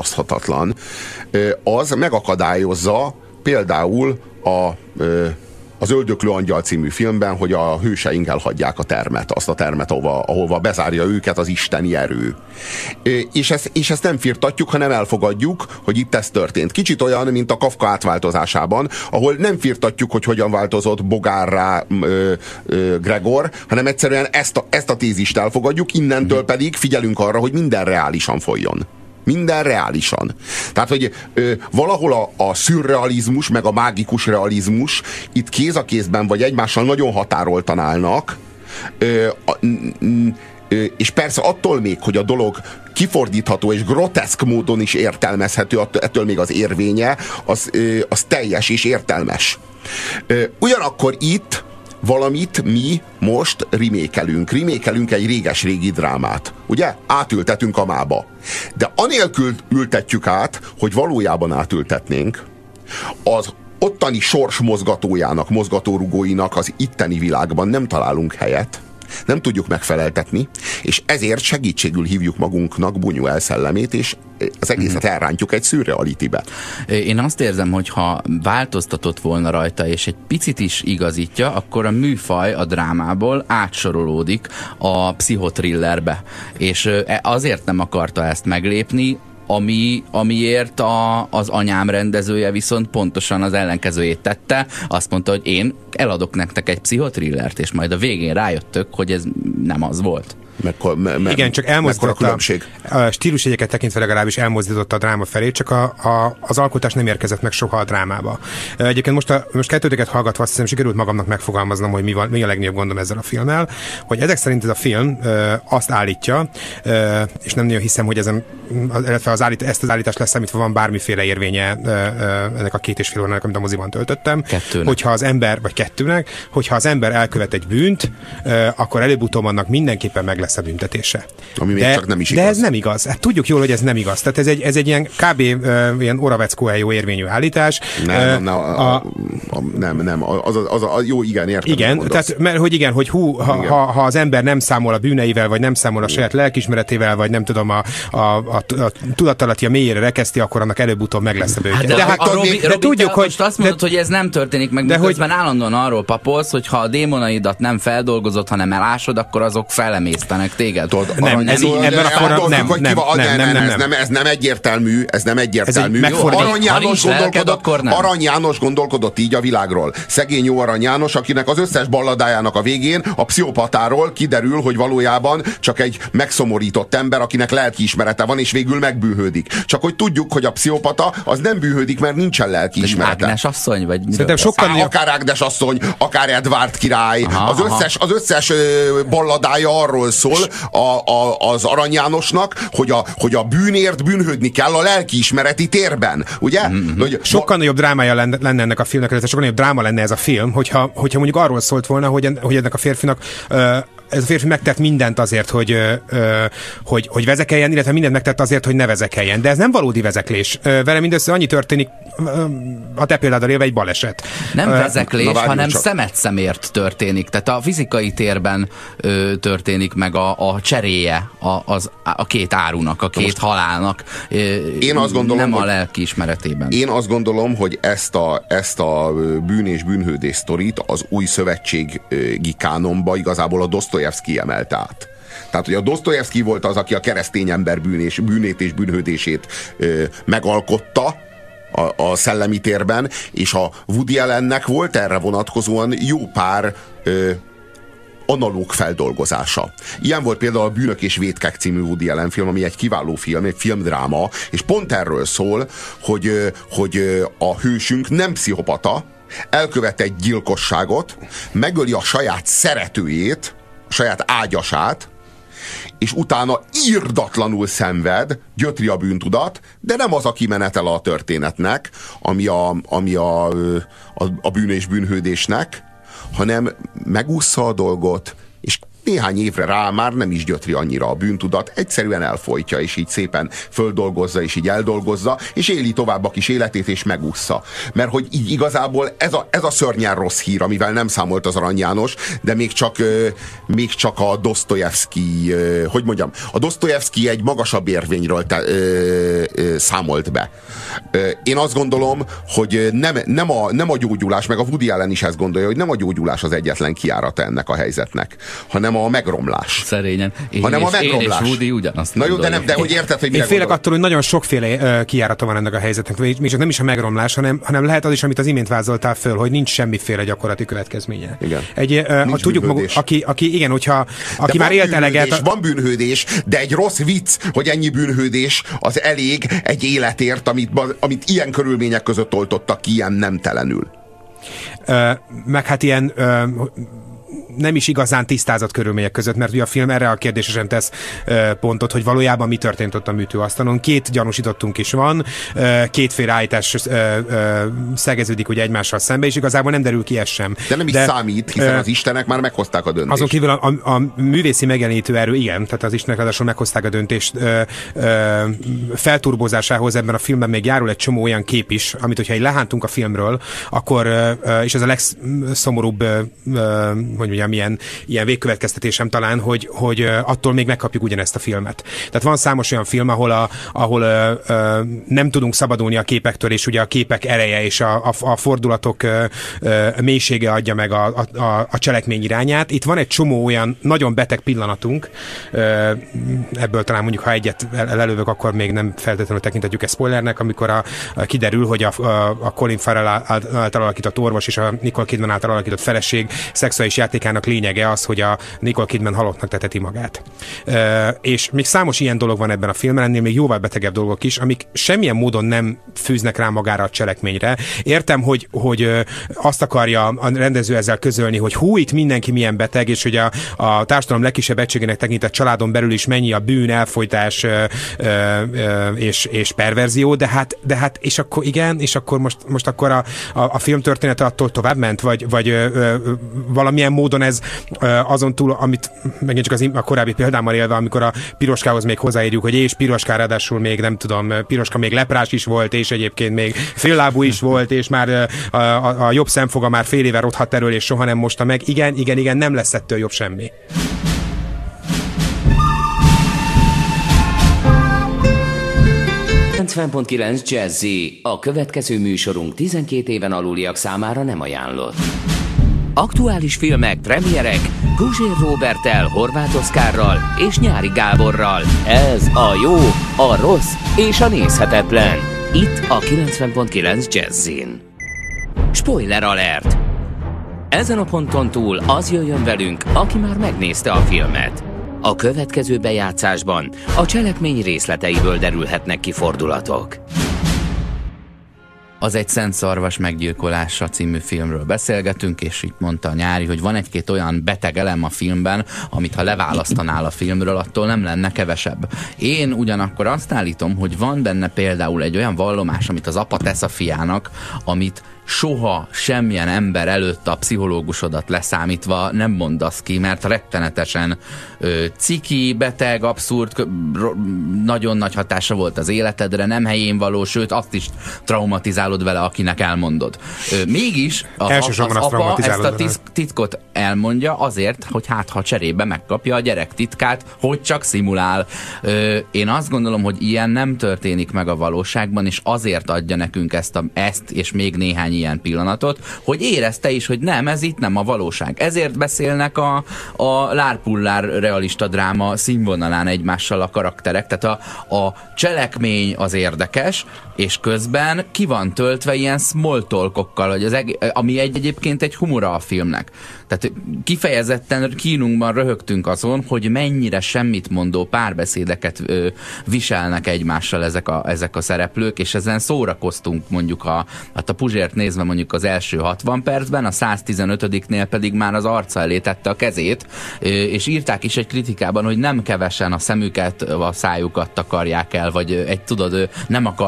szétválaszthatatlan, az megakadályozza például a az Öldöklő angyal című filmben, hogy a hőseink elhagyják a termet, azt a termet, ahova, ahova bezárja őket az isteni erő. És ezt, és ezt nem firtatjuk, hanem elfogadjuk, hogy itt ez történt. Kicsit olyan, mint a Kafka átváltozásában, ahol nem firtatjuk, hogy hogyan változott bogárrá ö, ö, Gregor, hanem egyszerűen ezt a, ezt a tézist elfogadjuk, innentől pedig figyelünk arra, hogy minden reálisan folyjon. Minden reálisan. Tehát, hogy ö, valahol a, a szürrealizmus, meg a mágikus realizmus itt kéz a kézben, vagy egymással nagyon határoltan állnak, ö, a, n, ö, és persze attól még, hogy a dolog kifordítható és groteszk módon is értelmezhető, ettől még az érvénye, az, ö, az teljes és értelmes. Ö, ugyanakkor itt valamit mi most remékelünk. Remékelünk egy réges-régi drámát. Ugye? Átültetünk a mába. De anélkül ültetjük át, hogy valójában átültetnénk, az ottani sors mozgatójának, mozgatórugóinak az itteni világban nem találunk helyet, nem tudjuk megfeleltetni, és ezért segítségül hívjuk magunknak Buñuel szellemét, és az egészet elrántjuk egy szürrealitibe. Én azt érzem, hogy ha változtatott volna rajta, és egy picit is igazítja, akkor a műfaj a drámából átsorolódik a pszichotrillerbe. És azért nem akarta ezt meglépni, Ami, amiért a, az anyám rendezője viszont pontosan az ellenkezőjét tette. Azt mondta, hogy én eladok nektek egy pszichotrillert, és majd a végén rájöttök, hogy ez nem az volt. Mekkor, me, me, Igen, csak elmozdította, a stílusjegyeket tekintve legalábbis elmozdította a dráma felé, csak a, a, az alkotás nem érkezett meg soha a drámába. Egyébként most, a, most kettőtöket hallgatva azt hiszem, sikerült magamnak megfogalmaznom, hogy mi, van, mi a legnagyobb gondom ezzel a filmmel, hogy ezek szerint ez a film e, azt állítja, e, és nem nagyon hiszem, hogy ezen, illetve az állít, ezt az állítást leszámítva van bármiféle érvénye e, e, ennek a két és fél órának, amit a moziban töltöttem. Kettőnek. Hogyha az ember, vagy kettőnek, hogyha az ember elkövet egy bűnt, e, akkor előbb-utóbb annak mindenképpen meg lesz a büntetése. Ami még de, csak nem is igaz. De ez nem igaz. Hát tudjuk jól, hogy ez nem igaz. Tehát ez egy, ez egy ilyen kb. Uh, ilyen Oraveckó-jó érvényű állítás. Nem, uh, nem, a, a, a, nem, nem. Az, az, az, az jó, igen, értem. Igen, tehát, mert hogy igen, hogy hú, ha, igen. Ha, ha az ember nem számol a bűneivel, vagy nem számol a saját lelkiismeretével, vagy nem tudom, a, a, a, a tudatalatti a mélyére rekeszti, akkor annak előbb-utóbb meg lesz a bőke. Hát de, de, hát, a Robi, de Robi, tudjuk, hogy... Most azt mondod, de, hogy ez nem történik meg, de miközben hogy, állandóan arról papolsz, hogy ha a démonaidat nem feldolgozott, hanem elásod, akkor azok felemésztenek téged. Tudod, nem, ez így, ebben a forró, nem, nem, nem, nem, nem, nem, ez nem, ez nem egyértelmű, ez nem egyértelmű. Ez Arany János, lelked, Arany János gondolkodott így a világról. Szegény jó Arany János, akinek az összes balladájának a végén a pszichopatáról kiderül, hogy valójában csak egy megszomorított ember, akinek lelkiismerete van, és végül megbűhődik. Csak hogy tudjuk, hogy a pszichopata az nem bűhődik, mert nincsen lelkiismerete. Ágnes asszony, vagy szerintem sokkal Á, akár Ágnes asszony, akár Edvard király. Aha, az összes, az összes balladája arról szól a, a, az Arany Jánosnak, hogy a, hogy a bűnért bűnhődni kell a lelkiismereti térben, ugye? Mm-hmm. Hogy, sokkal nagyobb drámája lenne, lenne ennek a filmnek, ez sokkal nagyobb dráma lenne ez a film, hogyha, hogyha mondjuk arról szólt volna, hogy, en, hogy ennek a férfinak uh, ez a férfi megtett mindent azért, hogy, ö, hogy, hogy vezekeljen, illetve mindent megtett azért, hogy ne vezekeljen. De ez nem valódi vezeklés. Vele mindössze annyi történik, a te példáddal élve egy baleset. Nem vezeklés, Na, hanem csak. szemet szemért történik. Tehát a fizikai térben ö, történik meg a, a cseréje a, az, a két árunak, a két most halálnak. Ö, én azt gondolom, nem a hogy, lelki ismeretében. Én azt gondolom, hogy ezt a, ezt a bűn és bűnhődés sztorit az új szövetségi kánonba igazából a Dostoyevsky emelte át. Tehát, hogy a Dostoyevsky volt az, aki a keresztény ember bűnés, bűnét és bűnhődését ö, megalkotta a, a szellemi térben, és a Woody Allennek volt erre vonatkozóan jó pár ö, analóg feldolgozása. Ilyen volt például a Bűnök és vétkek című Woody Allen film, ami egy kiváló film, egy filmdráma, és pont erről szól, hogy, hogy a hősünk nem pszichopata, elkövet egy gyilkosságot, megöli a saját szeretőjét, a saját ágyasát, és utána irdatlanul szenved, gyötri a bűntudat, de nem az a kimenetel a történetnek, ami a, ami a, a, a bűn és bűnhődésnek, hanem megúszza a dolgot, és néhány évre rá már nem is gyötri annyira a bűntudat, egyszerűen elfojtja, és így szépen földolgozza, és így eldolgozza, és éli tovább a kis életét, és megússza. Mert hogy így igazából ez a, ez a szörnyen rossz hír, amivel nem számolt az Arany János, de még csak, még csak a Dosztojevszky, hogy mondjam, a Dosztojevszky egy magasabb érvényről te, ö, ö, számolt be. Én azt gondolom, hogy nem, nem, a, nem a gyógyulás, meg a Woody Allen is ezt gondolja, hogy nem a gyógyulás az egyetlen kijárata ennek a helyzetnek, hanem a megromlás. Szerényen. Én hanem és, a megromlás. Én és Woody ugyanazt Na jó, de, nem, de hogy érted, hogy mire Én félek gondol? attól, hogy nagyon sokféle uh, kijárata van ennek a helyzetnek. Még csak nem is a megromlás, hanem, hanem lehet az is, amit az imént vázoltál föl, hogy nincs semmiféle gyakorlati következménye. Igen. Egy, uh, tudjuk maguk, aki, aki, igen, hogyha aki de már élt eleget... A... Van bűnhődés, de egy rossz vicc, hogy ennyi bűnhődés az elég egy életért, amit, amit ilyen körülmények között oltottak ki, ilyen nemtelenül. Uh, meg hát ilyen... Uh, nem is igazán tisztázott körülmények között, mert ugye a film erre a kérdésre sem tesz uh, pontot, hogy valójában mi történt ott a műtőasztalon. Két gyanúsítottunk is van, uh, kétféle állítás uh, uh, szegeződik ugye egymással szembe, és igazából nem derül ki ez sem. De nem is De, számít, hiszen uh, az istenek már meghozták a döntést. Azon kívül a, a, a művészi megjelenítő erő, igen, tehát az istenek ráadásul meghozták a döntést uh, uh, felturbozásához ebben a filmben még járul egy csomó olyan kép is, amit hogyha így lehántunk a filmről, akkor, uh, és ez a legszomorúbb, uh, uh, hogy mondjam, ilyen, ilyen végkövetkeztetésem talán, hogy, hogy attól még megkapjuk ugyanezt a filmet. Tehát van számos olyan film, ahol, a, ahol ö, ö, nem tudunk szabadulni a képektől, és ugye a képek ereje és a, a, a fordulatok ö, ö, mélysége adja meg a, a, a cselekmény irányát. Itt van egy csomó olyan nagyon beteg pillanatunk, ö, ebből talán mondjuk, ha egyet lelövök, akkor még nem feltétlenül tekintetjük ezt spoilernek, amikor a, a kiderül, hogy a, a, a Colin Farrell által alakított orvos és a Nicole Kidman által alakított feleség szexuális játékának lényege az, hogy a Nicole Kidman halottnak teteti magát. Uh, és még számos ilyen dolog van ebben a filmben, ennél még jóval betegebb dolgok is, amik semmilyen módon nem fűznek rá magára a cselekményre. Értem, hogy, hogy uh, azt akarja a rendező ezzel közölni, hogy hú, itt mindenki milyen beteg, és hogy a, a társadalom legkisebb egységének tekintett családon belül is mennyi a bűn, elfojtás uh, uh, és, és perverzió, de hát, de hát, és akkor igen, és akkor most, most akkor a, a, a film története attól tovább ment, vagy, vagy uh, uh, valamilyen módon ez azon túl, amit megint csak az a korábbi példámmal élve, amikor a Piroskához még hozzáírjuk, hogy és Piroská ráadásul még nem tudom, Piroska még leprás is volt, és egyébként még féllábú is volt, és már a, a, a jobb szemfoga már fél éve rothadt erről, és soha nem mosta meg. Igen, igen, igen, nem lesz ettől jobb semmi. kilencven pont kilenc Jazzy. A következő műsorunk tizenkét éven aluliak számára nem ajánlott. Aktuális filmek, premierek, Puzsér Róberttel, Horváth Oszkárral és Nyári Gáborral. Ez a jó, a rossz és a nézhetetlen. Itt a kilencven pont kilenc Jazzin. Spoiler alert! Ezen a ponton túl az jöjjön velünk, aki már megnézte a filmet. A következő bejátszásban a cselekmény részleteiből derülhetnek ki fordulatok. Az Egy szent szarvas meggyilkolása című filmről beszélgetünk, és itt mondta a Nyári, hogy van egy-két olyan beteg elem a filmben, amit ha leválasztanál a filmről, attól nem lenne kevesebb. Én ugyanakkor azt állítom, hogy van benne például egy olyan vallomás, amit az apa tesz a fiának, amit soha semmilyen ember előtt a pszichológusodat leszámítva nem mondasz ki, mert rettenetesen ö, ciki, beteg, abszurd, kö, ro, nagyon nagy hatása volt az életedre, nem helyén való, sőt azt is traumatizálod vele, akinek elmondod. Ö, mégis az, az, az apa ezt a tis, titkot elmondja azért, hogy hát ha cserébe megkapja a gyerek titkát, hogy csak szimulál. Ö, én azt gondolom, hogy ilyen nem történik meg a valóságban, és azért adja nekünk ezt, a, ezt és még néhány ilyen pillanatot, hogy érezte is, hogy nem, ez itt nem a valóság. Ezért beszélnek a, a lárpullár realista dráma színvonalán egymással a karakterek, tehát a, a cselekmény az érdekes, és közben ki van töltve ilyen small talkokkal, hogy az eg- ami egy, egyébként egy humora a filmnek. Tehát kifejezetten kínunkban röhögtünk azon, hogy mennyire semmit mondó párbeszédeket ö, viselnek egymással ezek a, ezek a szereplők, és ezen szórakoztunk mondjuk a, hát a Puzsért nézve mondjuk az első hatvan percben, a száztizenötödiknél pedig már az arca elé tette a kezét, ö, és írták is egy kritikában, hogy nem kevesen a szemüket, a szájukat takarják el, vagy egy tudod, nem akarnak ott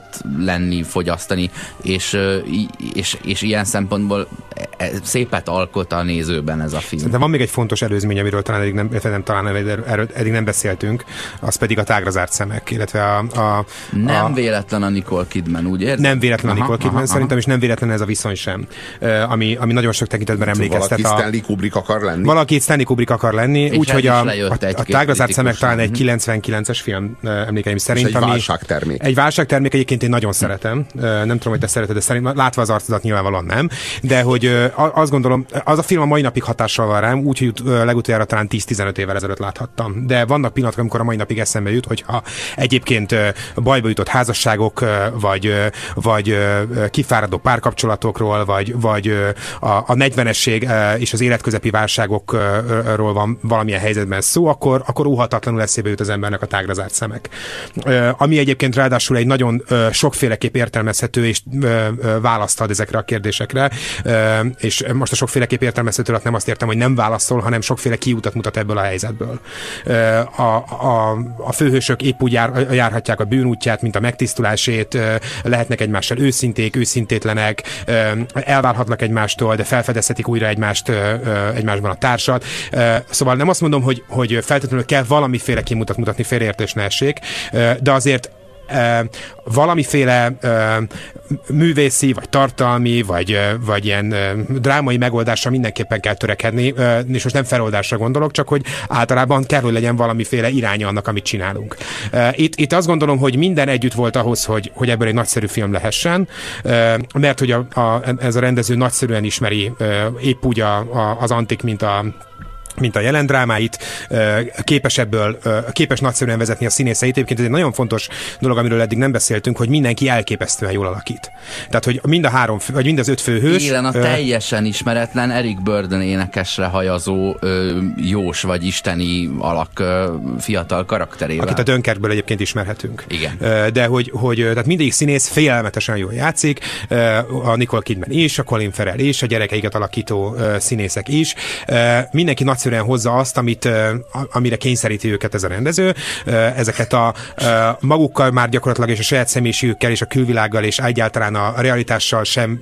szokott lenni, fogyasztani, és, és, és ilyen szempontból szépet alkot a nézőben ez a film. De van még egy fontos előzmény, amiről talán eddig nem, nem, talán erről eddig nem beszéltünk, az pedig a tágra zárt szemek, illetve a... a nem a, véletlen a Nicole Kidman, úgy érzed? Nem véletlen a Nicole Kidman, aha, szerintem, aha. és nem véletlen ez a viszony sem, ami, ami nagyon sok tekintetben emlékeztet. Valaki a, Stanley Kubrick akar lenni. Valaki Stanley Kubrick akar lenni, úgyhogy a, a, a tágra zárt szemek talán egy kilencvenkilences film emlékeim szerint. És egy válságtermék. Egy válságtermék, egyébként én nagyon szeretem. Nem tudom, hogy te szereted, de szerintem látva az arcodat nyilvánvalóan nem. De hogy azt gondolom, az a film a mai napig hatással van rám, úgyhogy legutoljára talán tíz-tizenöt évvel ezelőtt láthattam. De vannak pillanatok, amikor a mai napig eszembe jut, hogyha egyébként bajba jutott házasságok, vagy, vagy kifáradó párkapcsolatokról, vagy, vagy a, a negyvenesség és az életközepi válságokról van valamilyen helyzetben szó, akkor, akkor óhatatlanul eszébe jut az embernek a tágra zárt szemek. Ami egyébként ráadásul egy nagyon sokféleképp értelmezhető és választ ad ezekre a kérdésekre, és most a sokféleképp értelmezhető alatt nem azt értem, hogy nem válaszol, hanem sokféle kiutat mutat ebből a helyzetből. A, a, a főhősök épp úgy jár, járhatják a bűnútját, mint a megtisztulásét, lehetnek egymással őszinték, őszintétlenek, elválhatnak egymástól, de felfedezhetik újra egymást, egymásban a társat. Szóval nem azt mondom, hogy, hogy feltétlenül kell valamiféle kimutat mutatni, félreértés ne essék, de azért Uh, valamiféle uh, művészi, vagy tartalmi, vagy, uh, vagy ilyen uh, drámai megoldásra mindenképpen kell törekedni, uh, és most nem feloldásra gondolok, csak hogy általában kell, hogy legyen valamiféle iránya annak, amit csinálunk. Uh, itt, itt azt gondolom, hogy minden együtt volt ahhoz, hogy, hogy ebből egy nagyszerű film lehessen, uh, mert hogy a, a, ez a rendező nagyszerűen ismeri uh, épp úgy a, a, az antik, mint a mint a jelen drámáit, képes ebből, képes nagyszerűen vezetni a színészeit. Egyébként ez egy nagyon fontos dolog, amiről eddig nem beszéltünk, hogy mindenki elképesztően jól alakít. Tehát, hogy mind a három, vagy mind az öt főhős... Élen a teljesen ismeretlen Eric Burdon énekesre hajazó jós vagy isteni alak fiatal karakterével. Akit a Dunkerkből egyébként ismerhetünk. Igen. De hogy, hogy tehát mindegyik színész félelmetesen jól játszik, a Nicole Kidman is, a Colin Farrell is, a gyerekeiket alakító színészek is. Mindenki nagy egyszerűen hozza azt, amit, amire kényszeríti őket ez a rendező. Ezeket a magukkal már gyakorlatilag és a saját személyiségükkel és a külvilággal és egyáltalán a realitással sem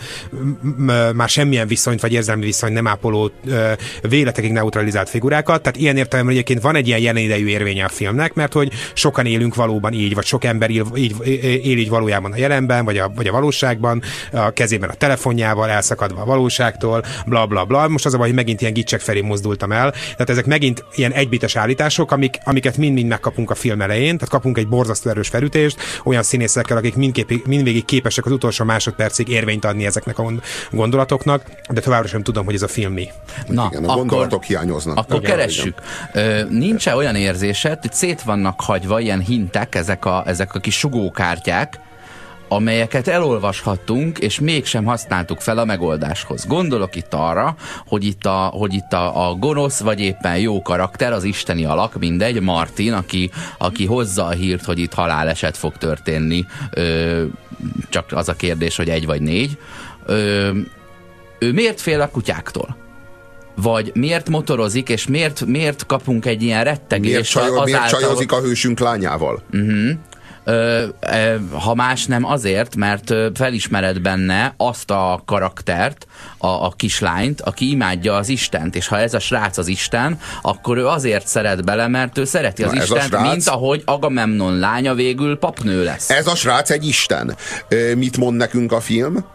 már semmilyen viszonyt vagy érzelmi viszonyt nem ápoló véletekig neutralizált figurákat. Tehát ilyen értelemben egyébként van egy ilyen jelen idejű érvénye a filmnek, mert hogy sokan élünk valóban így, vagy sok ember él így, él így valójában a jelenben, vagy a, vagy a valóságban, a kezében a telefonjával, elszakadva a valóságtól, bla bla bla. Most az a baj, hogy megint ilyen gicsek felé mozdultam el. Tehát ezek megint ilyen egybites állítások, amik, amiket mind-mind megkapunk a film elején, tehát kapunk egy borzasztó erős felütést, olyan színészekkel, akik mindkép, mindvégig képesek az utolsó másodpercig érvényt adni ezeknek a gondolatoknak, de továbbra sem tudom, hogy ez a film mi. Na, igen, a akkor, gondolatok hiányoznak. Akkor igen, keressük. Nincs-e olyan érzésed, hogy szét vannak hagyva ilyen hintek, ezek a, ezek a kis sugókártyák, amelyeket elolvashattunk, és mégsem használtuk fel a megoldáshoz. Gondolok itt arra, hogy itt a, hogy itt a, a gonosz, vagy éppen jó karakter, az isteni alak, mindegy, Martin, aki, aki hozza a hírt, hogy itt haláleset fog történni, ö, csak az a kérdés, hogy egy vagy négy. Ö, ő miért fél a kutyáktól? Vagy miért motorozik, és miért, miért kapunk egy ilyen rettegést? Miért, csajo, miért csajozik a hősünk lányával? Uh-huh. Ö, ö, ha más nem azért, mert felismered benne azt a karaktert, a, a kislányt, aki imádja az Istent, és ha ez a srác az Isten, akkor ő azért szeret bele, mert ő szereti az Na Istent, srác... mint ahogy Agamemnon lánya végül papnő lesz. Ez a srác egy Isten. Mit mond nekünk a film?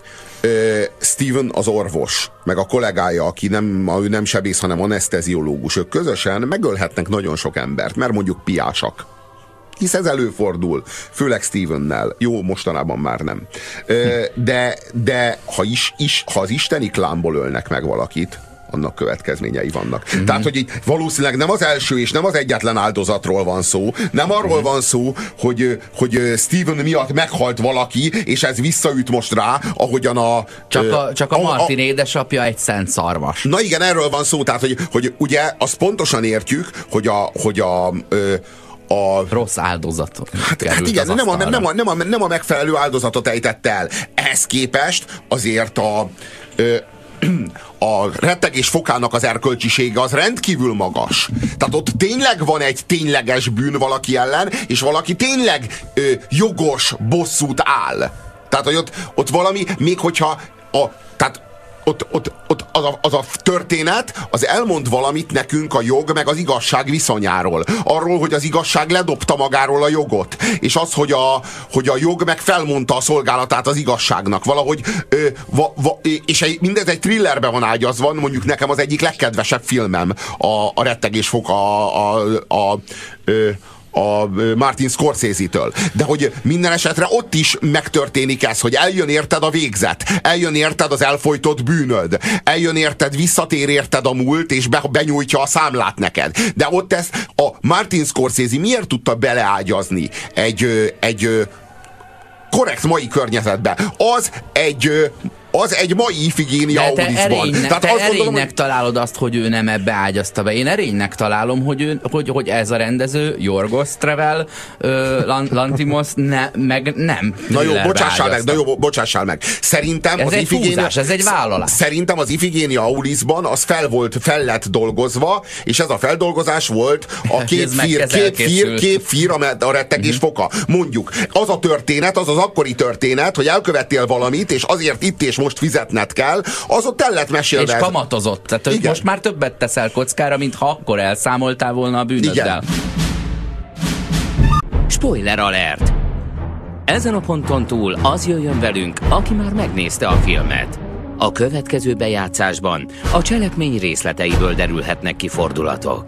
Steven az orvos, meg a kollégája, aki nem, ő nem sebész, hanem aneszteziológus, ők közösen megölhetnek nagyon sok embert, mert mondjuk piásak. Hisz ez előfordul, főleg Stevennel. Jó, mostanában már nem. De, de ha, is, is, ha az isteni klánból ölnek meg valakit, annak következményei vannak. Mm-hmm. Tehát, hogy valószínűleg nem az első és nem az egyetlen áldozatról van szó, nem arról mm-hmm. van szó, hogy, hogy Steven miatt meghalt valaki, és ez visszaüt most rá, ahogyan a... Csak a, csak a, a Martin a, édesapja egy szent szarvas. Na igen, erről van szó, tehát, hogy, hogy ugye azt pontosan értjük, hogy a, hogy a a rossz áldozatot. Hát, hát igen, nem a, nem, a, nem, a, nem a megfelelő áldozatot ejtett el. Ehhez képest azért a... Ö, a rettegés fokának az erkölcsisége az rendkívül magas. Tehát ott tényleg van egy tényleges bűn valaki ellen, és valaki tényleg ö, jogos bosszút áll. Tehát, hogy ott, ott valami, még hogyha a, tehát Ott, ott, ott az, a, az a történet, az elmond valamit nekünk a jog meg az igazság viszonyáról. Arról, hogy az igazság ledobta magáról a jogot. És az, hogy a, hogy a jog meg felmondta a szolgálatát az igazságnak. Valahogy, ö, va, va, és egy, mindez egy thrillerben van ágyazva, mondjuk nekem az egyik legkedvesebb filmem a, a rettegés fok a, a, a, a ö, a Martin Scorsese-től. De hogy minden esetre ott is megtörténik ez, hogy eljön érted a végzet, eljön érted az elfojtott bűnöd, eljön érted, visszatér érted a múlt, és be, benyújtja a számlát neked. De ott ezt a Martin Scorsese miért tudta beleágyazni egy, egy korrekt mai környezetbe? Az egy az egy mai Ifigénia Aulisban. Tehát te erénynek gondolom, hogy... találod azt, hogy ő nem ebbe ágyazta be. Én erénynek találom, hogy, ő, hogy, hogy ez a rendező, Yorgos Travel, uh, Lantimos, ne, meg nem. Na jó, bocsássál meg, na jó, bocsássál meg. Szerintem ez az egy Ifigénia, fúzás, ez egy vállalás. Szerintem az Ifigénia Aulisban az fel volt, fel lett dolgozva, és ez a feldolgozás volt a képfír, képfír, képfír a rettegés uh-huh. foka. Mondjuk, az a történet, az az akkori történet, hogy elkövettél valamit, és azért itt és most fizetned kell, az ott el lett mesélve. És kamatozott. Tehát hogy most már többet teszel kockára, mint ha akkor elszámoltál volna a bűnöddel. Igen. Spoiler alert! Ezen a ponton túl az jöjjön velünk, aki már megnézte a filmet. A következő bejátszásban a cselekmény részleteiből derülhetnek ki fordulatok.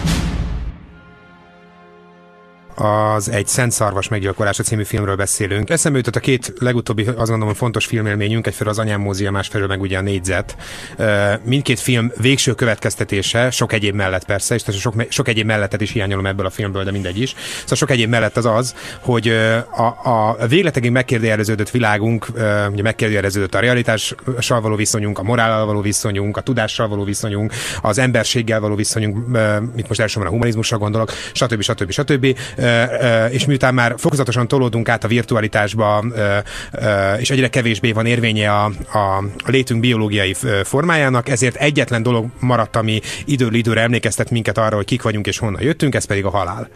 Az Egy szent szarvas meggyilkolása című filmről beszélünk. Eszembe jutott a két legutóbbi, azt gondolom, fontos filmélményünk, egyfelől az Anyám Mózia, másfelől meg ugye a Négyzet. Mindkét film végső következtetése, sok egyéb mellett persze, és sok, sok egyéb mellettet is hiányolom ebből a filmből, de mindegy is. Szóval sok egyéb mellett az az, hogy a, a végletekig megkérdőjeleződött világunk, ugye megkérdőjeleződött a realitással való viszonyunk, a morállal való viszonyunk, a tudással való viszonyunk, az emberséggel való viszonyunk, mit most elsősorban a humanizmusra gondolok, stb. stb. stb. És miután már fokozatosan tolódunk át a virtualitásba, és egyre kevésbé van érvénye a, a létünk biológiai formájának, ezért egyetlen dolog maradt, ami időről időre emlékeztet minket arra, hogy kik vagyunk és honnan jöttünk, ez pedig a halál.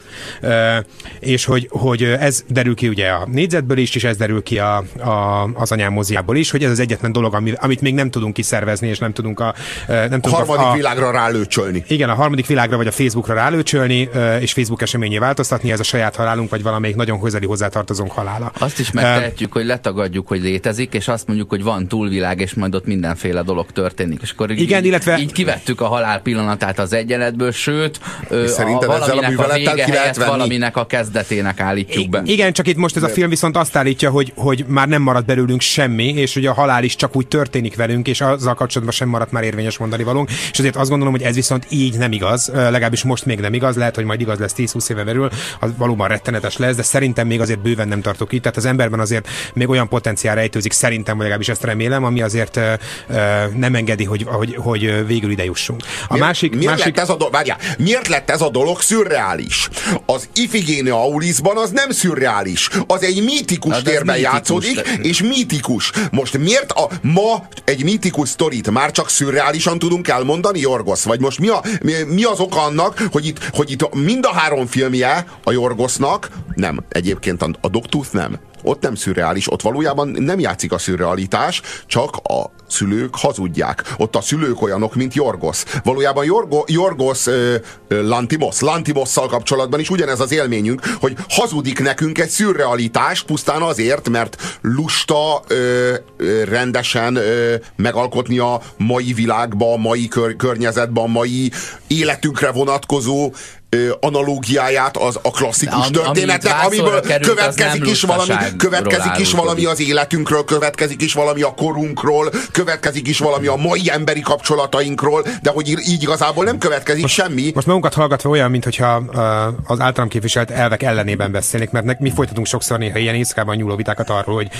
És hogy, hogy ez derül ki ugye a Négyzetből is, és ez derül ki a, a, az Anyám Moziából is, hogy ez az egyetlen dolog, amit még nem tudunk kiszervezni, és nem tudunk a... Nem tudunk a harmadik a, világra rálőcsölni. Igen, a harmadik világra vagy a Facebookra rálőcsölni, és Facebook eseményé változtatni, ez a saját halálunk, vagy valamelyik nagyon közeli hozzátartozónk halála. Azt is megtehetjük, uh, hogy letagadjuk, hogy létezik, és azt mondjuk, hogy van túlvilág, és majd ott mindenféle dolog történik. És akkor igen, így, illetve... így kivettük a halál pillanatát az egyenletből, sőt, a, valaminek a, a vége helyett valaminek a kezdetének állítjuk be. Igen, csak itt most ez a film viszont azt állítja, hogy, hogy már nem marad belőlünk semmi, és hogy a halál is csak úgy történik velünk, és azzal kapcsolatban sem maradt már érvényes mondani valónk, és azért azt gondolom, hogy ez viszont így nem igaz, legalábbis most még nem igaz, lehet, hogy majd igaz lesz tíz-húsz éve belül, az valóban rettenetes lesz, de szerintem még azért bőven nem tartok itt. Tehát az emberben azért még olyan potenciál rejtőzik, szerintem, vagy legalábbis ezt remélem, ami azért uh, uh, nem engedi, hogy, hogy, hogy végül ide jussunk. A miért, másik, miért, másik... Lett ez a do... Várjál, miért lett ez a dolog szürreális? Az Ifigénia Aulisban az nem szürreális. Az egy mítikus az térben mítikus, játszódik, de... és mítikus. Most miért a ma egy mítikus sztorit már csak szürreálisan tudunk elmondani, Yorgos? Vagy most mi, a, mi, mi az oka annak, hogy itt, hogy itt mind a három filmje a Yorgosnak, nem, egyébként a, a Dogtooth nem. Ott nem szürreális, ott valójában nem játszik a szürrealitás, csak a szülők hazudják. Ott a szülők olyanok, mint Yorgos. Valójában Yorgo, Yorgos uh, Lantimos, Lantimosszal kapcsolatban is ugyanez az élményünk, hogy hazudik nekünk egy szürrealitás pusztán azért, mert lusta uh, rendesen uh, megalkotni a mai világba, a mai kör, környezetben, a mai életünkre vonatkozó analógiáját az a klasszikus Am, történetnek, amiből került, következik is valami, következik is valami az életünkről, következik is valami a korunkról, következik is valami a mai emberi kapcsolatainkról, de hogy így igazából nem következik most, semmi. Most magunkat hallgatva olyan, mintha az általam képviselt elvek ellenében beszélnék, mert mi folytatunk sokszor néha ilyen éjszakában nyúló vitákat arról, hogy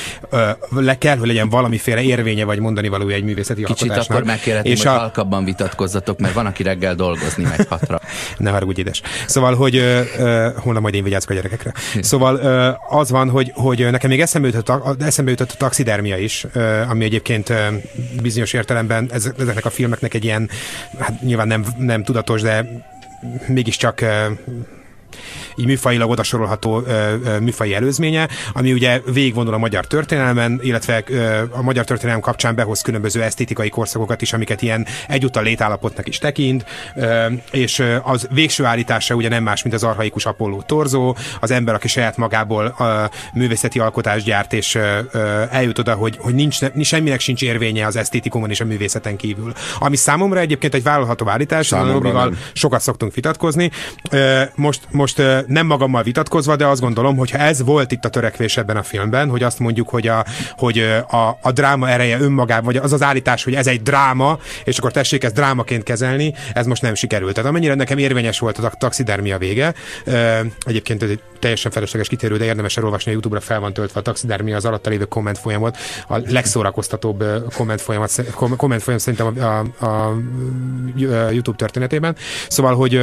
le kell, hogy legyen valamiféle érvénye vagy mondani valója egy művészeti kicsit alkotásnak. Kicsit akkor megkérhetünk, hogy a... halkabban vitatkozzatok, mert van, aki reggel dolgozni megy hatra. Ne haragudj, édes. Szóval, hogy ö, ö, holnap majd én vigyázok a gyerekekre. Szóval ö, az van, hogy, hogy nekem még eszembe jutott a, eszembe jutott a taxidermia is, ö, ami egyébként ö, bizonyos értelemben ezeknek a filmeknek egy ilyen, hát nyilván nem, nem tudatos, de mégiscsak ö, így műfajilag odasorolható ö, ö, műfaji előzménye, ami ugye végigvonul a magyar történelmen, illetve ö, a magyar történelem kapcsán behoz különböző esztétikai korszakokat is, amiket ilyen egyúttal létállapotnak is tekint, ö, és ö, az végső állítása ugye nem más, mint az archaikus Apolló torzó, az ember, aki saját magából a művészeti alkotást gyárt, és ö, ö, eljut oda, hogy, hogy nincs, ne, semminek sincs érvénye az esztétikumon és a művészeten kívül. Ami számomra egyébként egy vállalható állítás, amivel sokat szoktunk vitatkozni. Ö, most, most nem magammal vitatkozva, de azt gondolom, hogy ha ez volt itt a törekvés ebben a filmben, hogy azt mondjuk, hogy a, hogy a, a dráma ereje önmagában, vagy az az állítás, hogy ez egy dráma, és akkor tessék ezt drámaként kezelni, ez most nem sikerült. Tehát amennyire nekem érvényes volt a taxidermia vége, egyébként ez egy teljesen felesleges kitérő, de érdemes elolvasni, a YouTube-ra fel van töltve a taxidermia, az alatta lévő komment folyamot, a legszórakoztatóbb komment folyamat, komment folyam szerintem a, a, a YouTube történetében. Szóval, hogy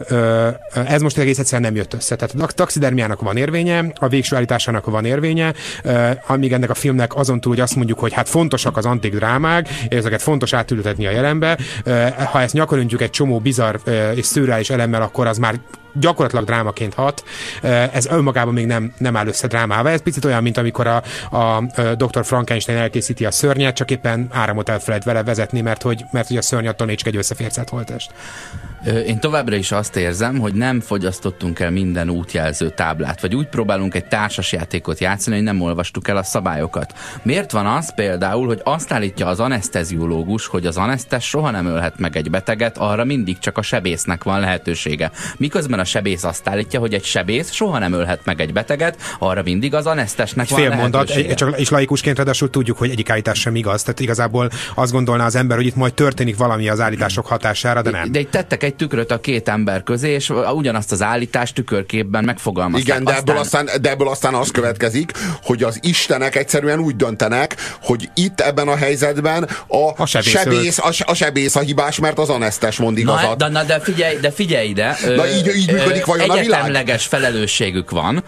ez most egész egyszerűen nem jött össze. Tehát a taxidermiának van érvénye, a végső állításának van érvénye, amíg ennek a filmnek azon túl, hogy azt mondjuk, hogy hát fontosak az antik drámák, és ezeket fontos átültetni a jelenbe. Ha ezt nyakarontjuk egy csomó bizarr és szürreális elemmel, akkor az már gyakorlatilag drámaként hat. Ez önmagában még nem, nem áll össze drámával. Ez picit olyan, mint amikor a, a doktor Frankenstein elkészíti a szörnyet, csak éppen áramot elfelejt vele vezetni, mert hogy, mert hogy a szörny attól nincs egy összefércelt holttest. Én továbbra is azt érzem, hogy nem fogyasztottunk el minden útjelző táblát, vagy úgy próbálunk egy társasjátékot játszani, hogy nem olvastuk el a szabályokat. Miért van az például, hogy azt állítja az aneszteziológus, hogy az anesztes soha nem ölhet meg egy beteget, arra mindig csak a sebésznek van lehetősége. Miközben a sebész azt állítja, hogy egy sebész soha nem ölhet meg egy beteget, arra mindig az anesztesnek van lehetősége. Fél mondat, és laikusként ráadásul tudjuk, hogy egyik állítás sem igaz. Tehát igazából azt gondolná az ember, hogy itt majd történik valami az állítások hatására, de nem. De itt tettek egy tükröt a két ember közé, és ugyanazt az állítást tükörképben megfogalmazták. Igen, de ebből, aztán, de ebből aztán az következik, hogy az istenek egyszerűen úgy döntenek, hogy itt ebben a helyzetben a, a sebész, sebész, a, a sebész a hibás, mert az anesztes mond igazat. Na, na de figyelj, de figyelj ide. Na így, így működik vajon a világ? Egyetemleges felelősségük van,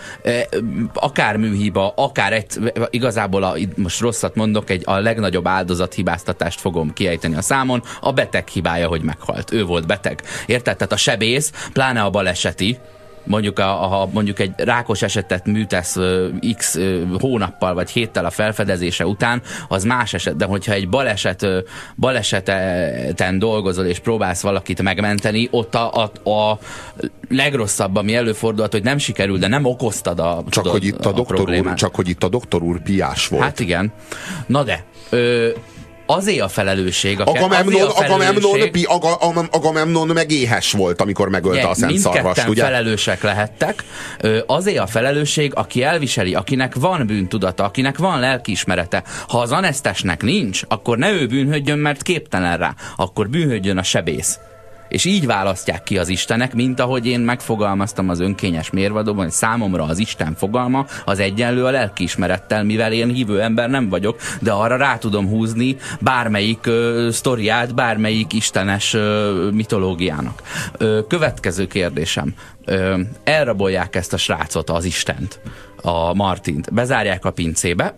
akár műhiba, akár egy, igazából a, most rosszat mondok, egy, a legnagyobb áldozathibáztatást fogom kiejteni a számon, a beteg hibája, hogy meghalt. Ő volt beteg. Érted? Tehát a sebész, pláne a baleseti, mondjuk, a, ha mondjuk egy rákos esetet műtesz uh, x uh, hónappal vagy héttel a felfedezése után, az más eset, de hogyha egy baleset, uh, baleseten dolgozol és próbálsz valakit megmenteni, ott a, a, a legrosszabb, ami előfordulhat, hogy nem sikerül, de nem okoztad a csak, tudod, hogy itt a, a doktor problémát. úr, csak hogy itt a doktor úr piás volt. Hát igen. Na de... Ö, Azért a felelősség. A Agamemnon, a felelősség, Agamemnon, Agamemnon meg éhes volt, amikor megölte a szent szarvast, ugye? felelősek lehettek. Azért a felelősség, aki elviseli, akinek van bűntudata, akinek van lelkiismerete. Ha az anesztesnek nincs, akkor ne ő bűnhődjön, mert képtelen rá. Akkor bűnhődjön a sebész. És így választják ki az istenek, mint ahogy én megfogalmaztam az önkényes mérvadóban, hogy számomra az Isten fogalma az egyenlő a lelkiismerettel, mivel én hívő ember nem vagyok, de arra rá tudom húzni bármelyik ö, sztoriát, bármelyik istenes ö, mitológiának. Ö, következő kérdésem. Ö, elrabolják ezt a srácot, az Istent, a Martint, bezárják a pincébe,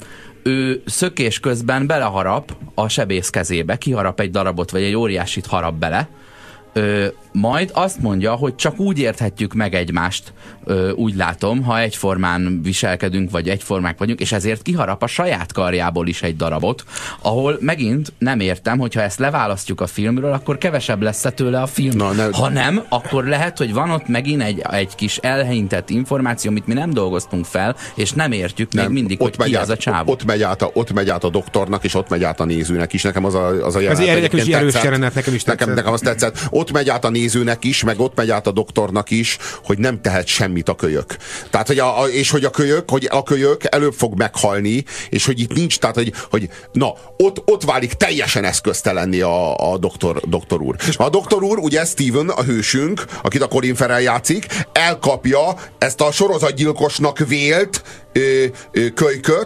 ő szökés közben beleharap a sebész kezébe, kiharap egy darabot, vagy egy óriásit harap bele, Ö, majd azt mondja, hogy csak úgy érthetjük meg egymást, ö, úgy látom, ha egyformán viselkedünk, vagy egyformák vagyunk, és ezért kiharap a saját karjából is egy darabot, ahol megint nem értem, hogyha ezt leválasztjuk a filmről, akkor kevesebb lesz tőle a film. Na, ne... Ha nem, akkor lehet, hogy van ott megint egy, egy kis elhelyintett információ, amit mi nem dolgoztunk fel, és nem értjük nem, még mindig, hogy ki át, az a csávó. Ott megy, át a, ott megy át a doktornak, és ott megy át a nézőnek is. Nekem az a, az a jelenet. Ez egy erős jelenet, nekem is tetszett. Nekem, nekem az tetszett. Ott megy át a nézőnek is, meg ott megy át a doktornak is, hogy nem tehet semmit a kölyök. Tehát, hogy a, a, és hogy a kölyök, hogy a kölyök előbb fog meghalni, és hogy itt nincs, tehát, hogy, hogy na, ott, ott válik teljesen eszköztelenni a, a doktor, doktor úr. A doktor úr, ugye Steven, a hősünk, akit a Colin Farrell játszik, elkapja ezt a sorozatgyilkosnak vélt ö, ö, kölyköt,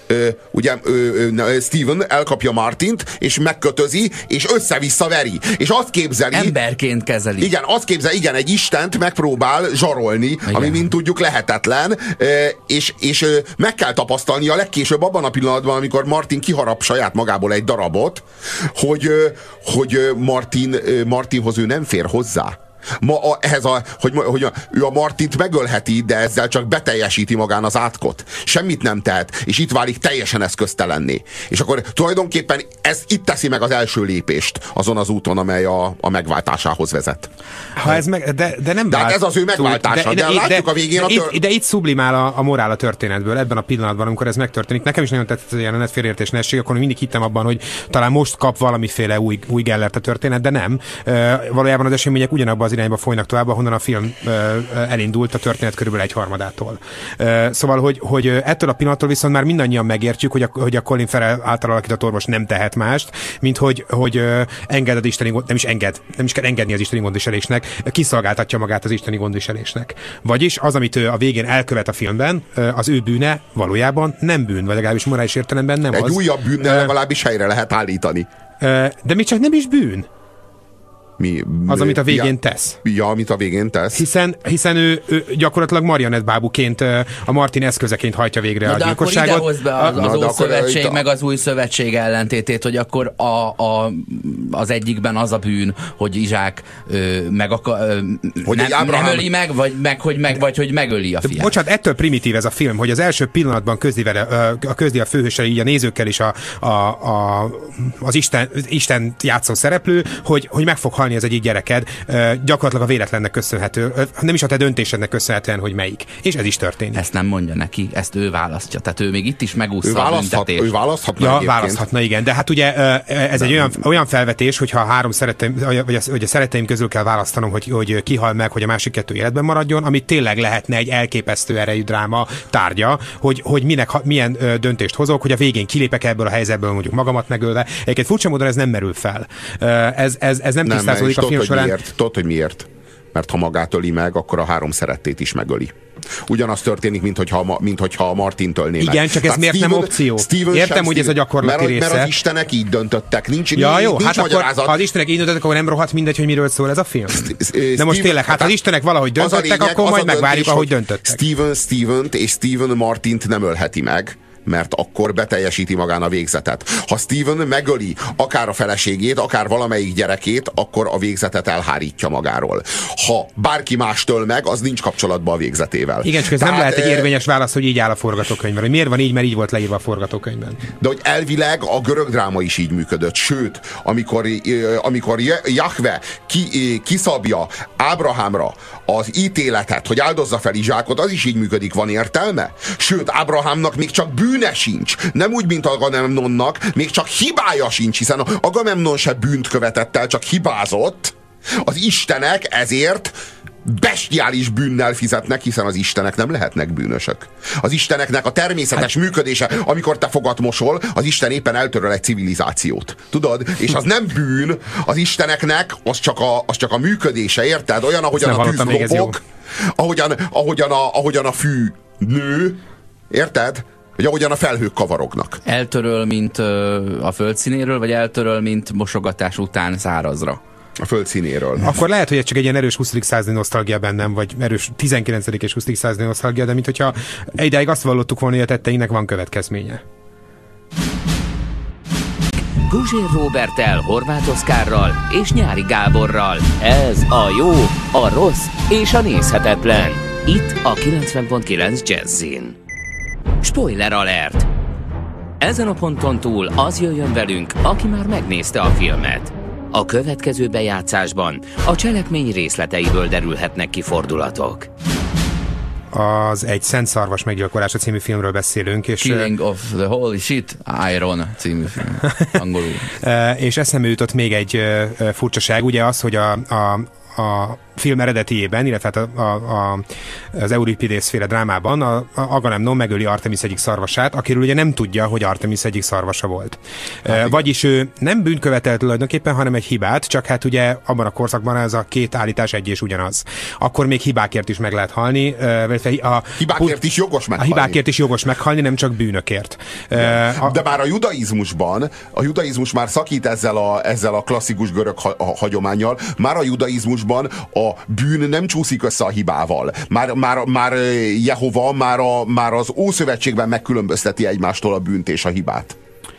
ö, ugye ö, ö, Steven elkapja Martint, és megkötözi, és össze-vissza veri. És azt képzeli... Emberként kezeli. Igen, azt képzeli, igen, egy istent megpróbál zsarolni, igen. Ami, mint tudjuk, lehetetlen, ö, és, és ö, meg kell tapasztalnia legkésőbb abban a pillanatban, amikor Martin kiharap saját magából egy darabot, hogy, ö, hogy Martin, ö, Martinhoz ő nem fér hozzá. Ma a, ehhez a, hogy, hogy a, ő a Martint megölheti, de ezzel csak beteljesíti magán az átkot. Semmit nem tehet, és itt válik teljesen eszköztelenné. És akkor tulajdonképpen ez itt teszi meg az első lépést azon az úton, amely a, a megváltásához vezet. Ha ez meg, de, de nem de vált, ez az ő megváltása, de, de, de látjuk de, a végén de, a tör... itt, de itt sublimál a, a morál a történetből, ebben a pillanatban, amikor ez megtörténik. Nekem is nagyon tetszett a jelenet, félreértés ne essék, akkor mindig hittem abban, hogy talán most kap valamiféle új, új Gellert a történet, de nem. E, valójában az események ugyanabban az irányba folynak tovább, ahonnan a film e, elindult, a történet körülbelül egy harmadától. E, szóval, hogy, hogy ettől a pillanattól viszont már mindannyian megértjük, hogy a, hogy a Colin Farrell által alakított orvos nem tehet mást, mint hogy, hogy enged az isteni, nem is enged, nem is kell engedni az isteni gondviselésnek, kiszolgáltatja magát az isteni gondviselésnek. Vagyis az, amit ő a végén elkövet a filmben, az ő bűne valójában nem bűn, vagy legalábbis morális értelemben nem Egy az. Egy újabb bűnnel legalábbis helyre lehet állítani. De még csak nem is bűn. Mi, az, amit a végén ja, tesz. Ja, amit a végén tesz. Hiszen, hiszen ő, ő gyakorlatilag marionettbábuként, a Martin eszközeként hajtja végre na, a gyilkosságot. De akkor ide hozd be az, az na, Ószövetség, a... meg az Új Szövetség ellentétét, hogy akkor a, a, az egyikben az a bűn, hogy Izsák ö, meg akar, ö, hogy nem, Ábrahám... nem öli meg, vagy, meg, hogy meg, vagy hogy megöli a fiát. Bocsánat, ettől primitív ez a film, hogy az első pillanatban közli, vele, a közli a főhőssel, így a nézőkkel is a, a, a, az Isten, Isten játszó szereplő, hogy, hogy meg fog halni az egyik gyereked, gyakorlatilag a véletlennek köszönhető, nem is a te döntésednek köszönhetően, hogy melyik. És ez is történik. Ezt nem mondja neki, ezt ő választja. Tehát ő még itt is megúszta ő a büntetést. Ő választhatna ja, egyébként. választhatna, igen. De hát ugye ez egy olyan, olyan felvetés, hogyha a három szereteim, vagy a, vagy a szereteim közül kell választanom, hogy, hogy kihal meg, hogy a másik kettő életben maradjon, ami tényleg lehetne egy elképesztő erejű dráma tárgya, hogy, hogy minek, milyen döntést hozok, hogy a végén kilépek ebből a helyzetből, mondjuk magamat megölve. Egyébként furcsa módon ez nem merül fel. Ez, ez, ez nem, nem tisztázódik a film során. Miért? Tudod, hogy miért? Mert ha magát öli meg, akkor a három szerettét is megöli. Ugyanaz történik, mint hogyha, mint hogyha a Martint ölné meg. Igen, csak ez Tehát miért Steven, nem opció? Steven Értem, sem, hogy ez a gyakorlati mert, része. Mert az istenek így döntöttek. Nincs, ja, jó, nincs hát magyarázat. Akkor, ha az istenek így döntöttek, akkor nem rohadt mindegy, hogy miről szól ez a film. St- De most tényleg, hát az istenek valahogy döntöttek, lényeg, akkor majd megvárjuk, ahogy döntöttek. Steven Stevent és Steven Martint nem ölheti meg, mert akkor beteljesíti magán a végzetet. Ha Steven megöli akár a feleségét, akár valamelyik gyerekét, akkor a végzetet elhárítja magáról. Ha bárki más töl meg, az nincs kapcsolatban a végzetével. Igen, csak ez Tehát, nem lehet egy érvényes válasz, hogy így áll a forgatókönyvben. Hogy miért van így, mert így volt leírva a forgatókönyvben. De hogy elvileg a görög dráma is így működött. Sőt, amikor, amikor Jahve ki, kiszabja Ábrahámra az ítéletet, hogy áldozza fel Izsákot, az is így működik. Van értelme? Sőt, Ábrahámnak még csak bűne sincs. Nem úgy, mint Agamemnonnak, még csak hibája sincs, hiszen Agamemnon se bűnt követett el, csak hibázott. Az istenek ezért bestiális bűnnel fizetnek, hiszen az istenek nem lehetnek bűnösök. Az isteneknek a természetes hát... működése, amikor te fogat mosol, az Isten éppen eltöröl egy civilizációt. Tudod? És az nem bűn, az isteneknek az csak a, az csak a működése, érted? Olyan, ahogyan a tűz lobog, ahogyan, ahogyan, a, ahogyan a fű nő, érted? Vagy ahogyan a felhők kavarognak. Eltöröl, mint ö, a földszínéről, vagy eltöröl, mint mosogatás után szárazra? A föld színéről. Akkor lehet, hogy ez csak egy ilyen erős huszadik századi nosztalgia bennem, vagy erős tizenkilencedik és huszadik századi nosztalgia, de mint hogyha ideig azt vallottuk volna, hogy a tetteinknek van következménye. Guzsér Róberttel, Horváth Oszkárral és Nyári Gáborral. Ez a jó, a rossz és a nézhetetlen. Itt a kilencven pont kilenc Jazzin. Spoiler alert! Ezen a ponton túl az jöjjön velünk, aki már megnézte a filmet. A következő bejátszásban a cselekmény részleteiből derülhetnek ki fordulatok. Az egy Szent Szarvas meggyilkolása című filmről beszélünk. És Killing of the Holy Shit Iron című film. Angolul. És eszembe jutott még egy furcsaság, ugye az, hogy a, a, a film eredetiében, illetve hát a, a, a, az Euripidész féle drámában a, a Agamemnon megöli Artemis egyik szarvasát, akiről ugye nem tudja, hogy Artemis egyik szarvasa volt. Hát, Vagyis ő nem bűnkövetelt tulajdonképpen, hanem egy hibát, csak hát ugye abban a korszakban ez a két állítás egy és ugyanaz. Akkor még hibákért is meg lehet halni. A, hibákért is jogos meghalni. A hibákért is jogos meghalni, nem csak bűnökért. De, a, de már a judaizmusban, a judaizmus már szakít ezzel a, ezzel a klasszikus görög ha, a hagyománnyal, már a judaizmusban a bűn nem csúszik össze a hibával. Már, már, már Jehova már, a, már az Ószövetségben megkülönbözteti egymástól a bűnt és a hibát.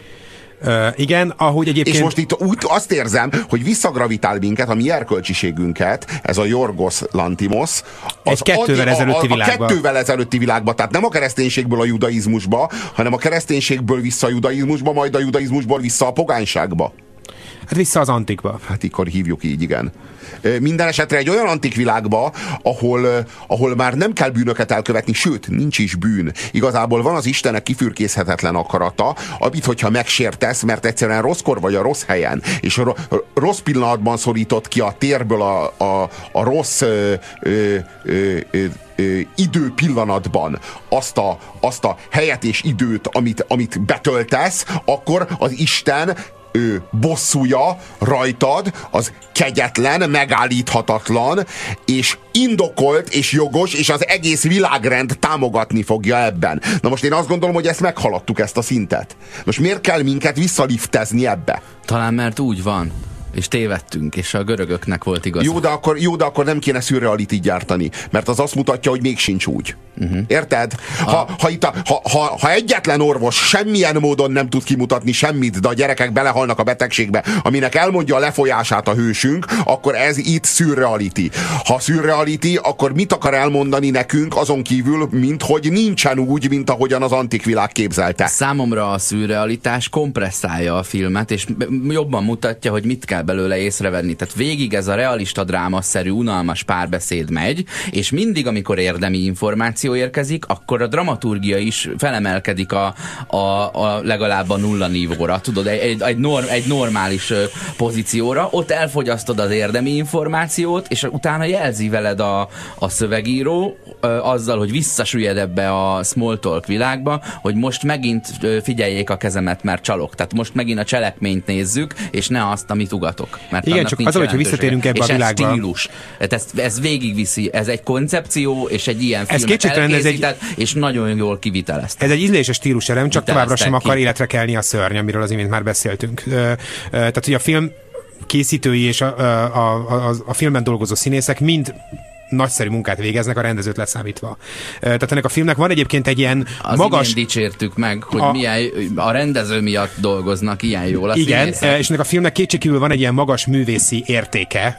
Uh, igen, ahogy egyébként... És most itt úgy azt érzem, hogy visszagravitál minket, a mi erkölcsiségünket, ez a Yorgos Lantimos, az egy kettővel ezelőtti világba. A kettővel ezelőtti világba, tehát nem a kereszténységből a judaizmusba, hanem a kereszténységből vissza a judaizmusba, majd a judaizmusból vissza a pogányságba. Hát vissza az antikba. Hát akkor hívjuk így, igen. Minden esetre egy olyan antik világba, ahol, ahol már nem kell bűnöket elkövetni, sőt, nincs is bűn. Igazából van az Istenek kifürkészhetetlen akarata, amit, hogyha megsértesz, mert egyszerűen rosszkor vagy a rossz helyen, és a rossz pillanatban szorított ki a térből a, a, a rossz ö, ö, ö, ö, idő pillanatban azt a, azt a helyet és időt, amit, amit betöltesz, akkor az Isten ő bosszúja rajtad az kegyetlen, megállíthatatlan, és indokolt és jogos, és az egész világrend támogatni fogja ebben. Na most én azt gondolom, hogy ezt meghaladtuk, ezt a szintet. Most miért kell minket visszaliftezni ebbe? Talán mert úgy van. És tévedtünk, és a görögöknek volt igaz. Jó, de akkor, jó, de akkor nem kéne szürrealitit gyártani, mert az azt mutatja, hogy még sincs úgy. Uh-huh. Érted? Ha, a... ha, itt a, ha, ha, ha egyetlen orvos semmilyen módon nem tud kimutatni semmit, de a gyerekek belehalnak a betegségbe, aminek elmondja a lefolyását a hősünk, akkor ez itt szürrealiti. Ha szürrealiti, akkor mit akar elmondani nekünk azon kívül, mint hogy nincsen úgy, mint ahogyan az antik világ képzelte? Számomra a szürrealitás kompresszálja a filmet, és jobban mutatja, hogy mit kell belőle észrevenni. Tehát végig ez a realista drámaszerű, unalmas párbeszéd megy, és mindig, amikor érdemi információ érkezik, akkor a dramaturgia is felemelkedik a, a, a legalább a nulla nívóra, tudod, egy, egy, norm, egy normális pozícióra, ott elfogyasztod az érdemi információt, és utána jelzi veled a, a szövegíró azzal, hogy visszasüllyed ebbe a small talk világba, hogy most megint figyeljék a kezemet, mert csalok. Tehát most megint a cselekményt nézzük, és ne azt, amit ugatok. Mert igen, csak az, hogy visszatérünk ebbe a világba. És ez stílus. Ez, ez végigviszi. Ez egy koncepció, és egy ilyen filmet elkészített, egy... és nagyon jól kivitelezte. Ez egy ízléses stíluselem, csak továbbra sem akar életre kelni a szörny, amiről az imént már beszéltünk. Tehát, hogy a film készítői és a, a, a, a, a filmben dolgozó színészek mind nagyszerű munkát végeznek, a rendezőt leszámítva. Tehát ennek a filmnek van egyébként egy ilyen az magas... Az dicsértük meg, hogy a... milyen, a rendező miatt dolgoznak ilyen jól a igen, színészek. És ennek a filmnek kétségkívül van egy ilyen magas művészi értéke,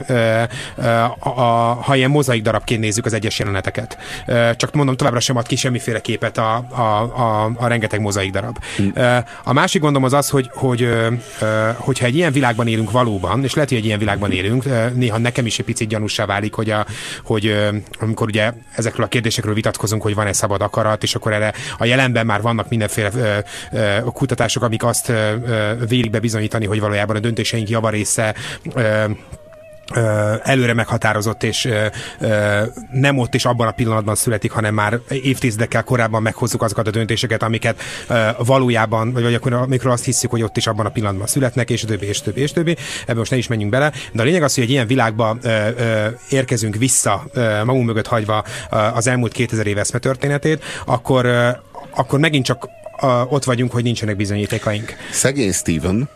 a, a, ha ilyen mozaik darabként nézzük az egyes jeleneteket. Csak mondom, továbbra sem ad ki semmiféle képet a, a, a, a rengeteg mozaik darab. Hm. A másik gondom az az, hogy, hogy hogyha egy ilyen világban élünk valóban, és lehet, hogy egy ilyen világban élünk, néha nekem is egy picit gyanússá válik, hogy a hogy amikor ugye ezekről a kérdésekről vitatkozunk, hogy van-e szabad akarat, és akkor erre a jelenben már vannak mindenféle ö, ö, kutatások, amik azt ö, ö, vélik bebizonyítani, hogy valójában a döntéseink javarésze ö, előre meghatározott, és nem ott és abban a pillanatban születik, hanem már évtizedekkel korábban meghozzuk azokat a döntéseket, amiket valójában, vagy akkor, amikor azt hiszük, hogy ott is abban a pillanatban születnek, és többi, és többi, és többi. Ebben most ne is menjünk bele. De a lényeg az, hogy egy ilyen világba érkezünk vissza, magunk mögött hagyva az elmúlt kétezer év eszmetörténetét, akkor, akkor megint csak ott vagyunk, hogy nincsenek bizonyítékaink. Szegény Steven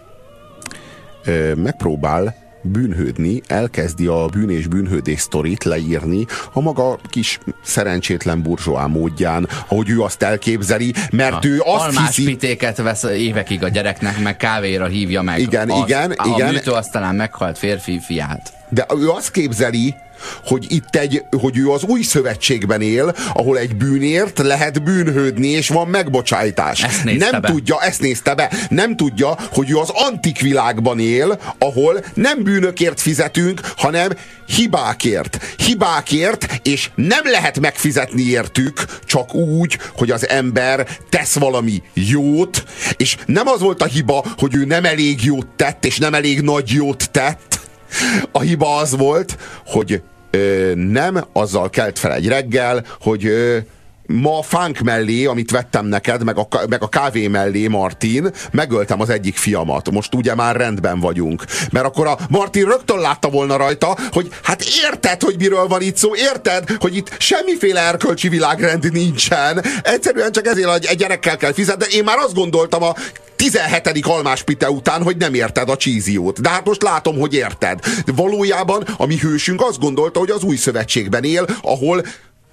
megpróbál bűnhődni, elkezdi a bűn és bűnhődés sztorit leírni a maga kis szerencsétlen burzsóá módján, ahogy ő azt elképzeli, mert ha. ő azt Almás hiszi... pitéket vesz évekig a gyereknek, meg kávéra hívja meg. Igen, azt, igen, a igen. A műtő aztán meghalt férfi fiát. De ő azt képzeli, hogy itt egy, hogy ő az új szövetségben él, ahol egy bűnért lehet bűnhődni, és van megbocsájtás. Nem be. tudja, ezt nézte be, nem tudja, hogy ő az antik világban él, ahol nem bűnökért fizetünk, hanem hibákért. Hibákért, és nem lehet megfizetni értük, csak úgy, hogy az ember tesz valami jót, és nem az volt a hiba, hogy ő nem elég jót tett, és nem elég nagy jót tett. A hiba az volt, hogy ö, nem azzal kelt fel egy reggel, hogy ö, ma fánk mellé, amit vettem neked, meg a, meg a kávé mellé, Martin, megöltem az egyik fiamat. Most ugye már rendben vagyunk. Mert akkor a Martin rögtön látta volna rajta, hogy hát érted, hogy miről van itt szó, érted, hogy itt semmiféle erkölcsi világrend nincsen. Egyszerűen csak ezért egy gyerekkel kell fizetni. De én már azt gondoltam a tizenhetedik almáspite után, hogy nem érted a csíziót. De hát most látom, hogy érted. De valójában a mi hősünk azt gondolta, hogy az új szövetségben él, ahol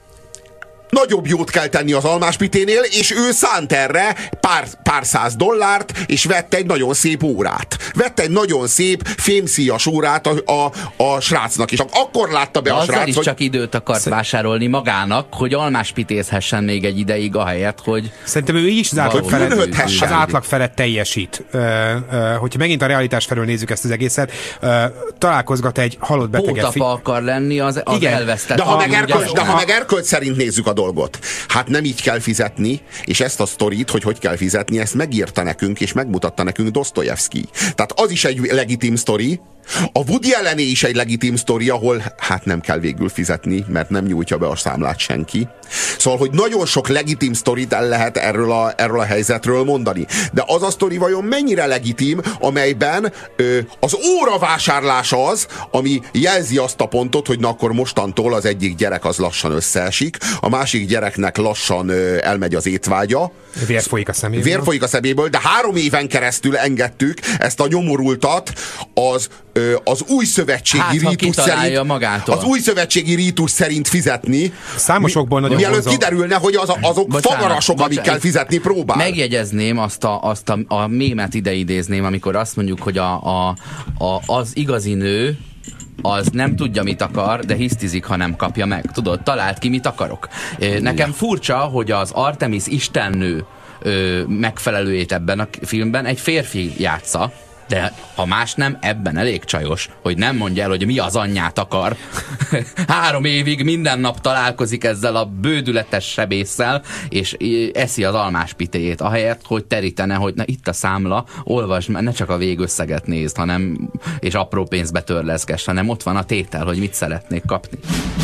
nagyobb jót kell tenni az almáspiténél, és ő szánt erre pár, pár száz dollárt, és vett egy nagyon szép órát. Vett egy nagyon szép fémszíjas órát a, a, a srácnak, és akkor látta be de a srác, is hogy... csak időt akart Szer... vásárolni magának, hogy almáspitézhessen még egy ideig, ahelyett, hogy... Szerintem ő így is az átlag felett, az átlag felett teljesít. Uh, uh, hogyha megint a realitás felől nézzük ezt az egészet, uh, találkozgat egy halott beteget. Pótapa akar lenni, az, az elvesztett. De ha, meg erkölt, de ha meg erkölt szerint nézzük a dolgot. Hát nem így kell fizetni, és ezt a sztorit, hogy hogy kell fizetni, ezt megírta nekünk, és megmutatta nekünk Dostoyevsky. Tehát az is egy legitim sztori, a Woody Allené is egy legitim sztori, ahol hát nem kell végül fizetni, mert nem nyújtja be a számlát senki. Szóval, hogy nagyon sok legitim sztorit el lehet erről a, erről a helyzetről mondani. De az a sztori vajon mennyire legitim, amelyben ö, az óravásárlás az, ami jelzi azt a pontot, hogy na akkor mostantól az egyik gyerek az lassan összeesik, a másik gyereknek lassan ö, elmegy az étvágya. Vér folyik a szeméből. Vér folyik a szeméből, de három éven keresztül engedtük ezt a nyomorultat az az új szövetségi hát, rítus szerint magától. az új szövetségi rítus szerint fizetni. Számosokból nagyon mielőtt vonzó. Kiderülne, hogy az a, azok bocsánat, fagarasok, bocsánat, amikkel fizetni próbál. Megjegyezném azt a, azt a, a mémet ideidézném, amikor azt mondjuk, hogy a, a, a, az igazi nő az nem tudja, mit akar, de hisztizik, ha nem kapja meg. Tudod, talált ki, mit akarok. Nekem furcsa, hogy az Artemis istennő megfelelőjét ebben a filmben egy férfi játsza, de ha más nem, ebben elég csajos, hogy nem mondja el, hogy mi az anyját akar. Három évig minden nap találkozik ezzel a bődületes sebésszel, és eszi az almáspitéjét, ahelyett, hogy terítene, hogy na itt a számla, olvasd, ne csak a végösszeget nézd, hanem, és apró pénzbe törleszgess, hanem ott van a tétel, hogy mit szeretnék kapni.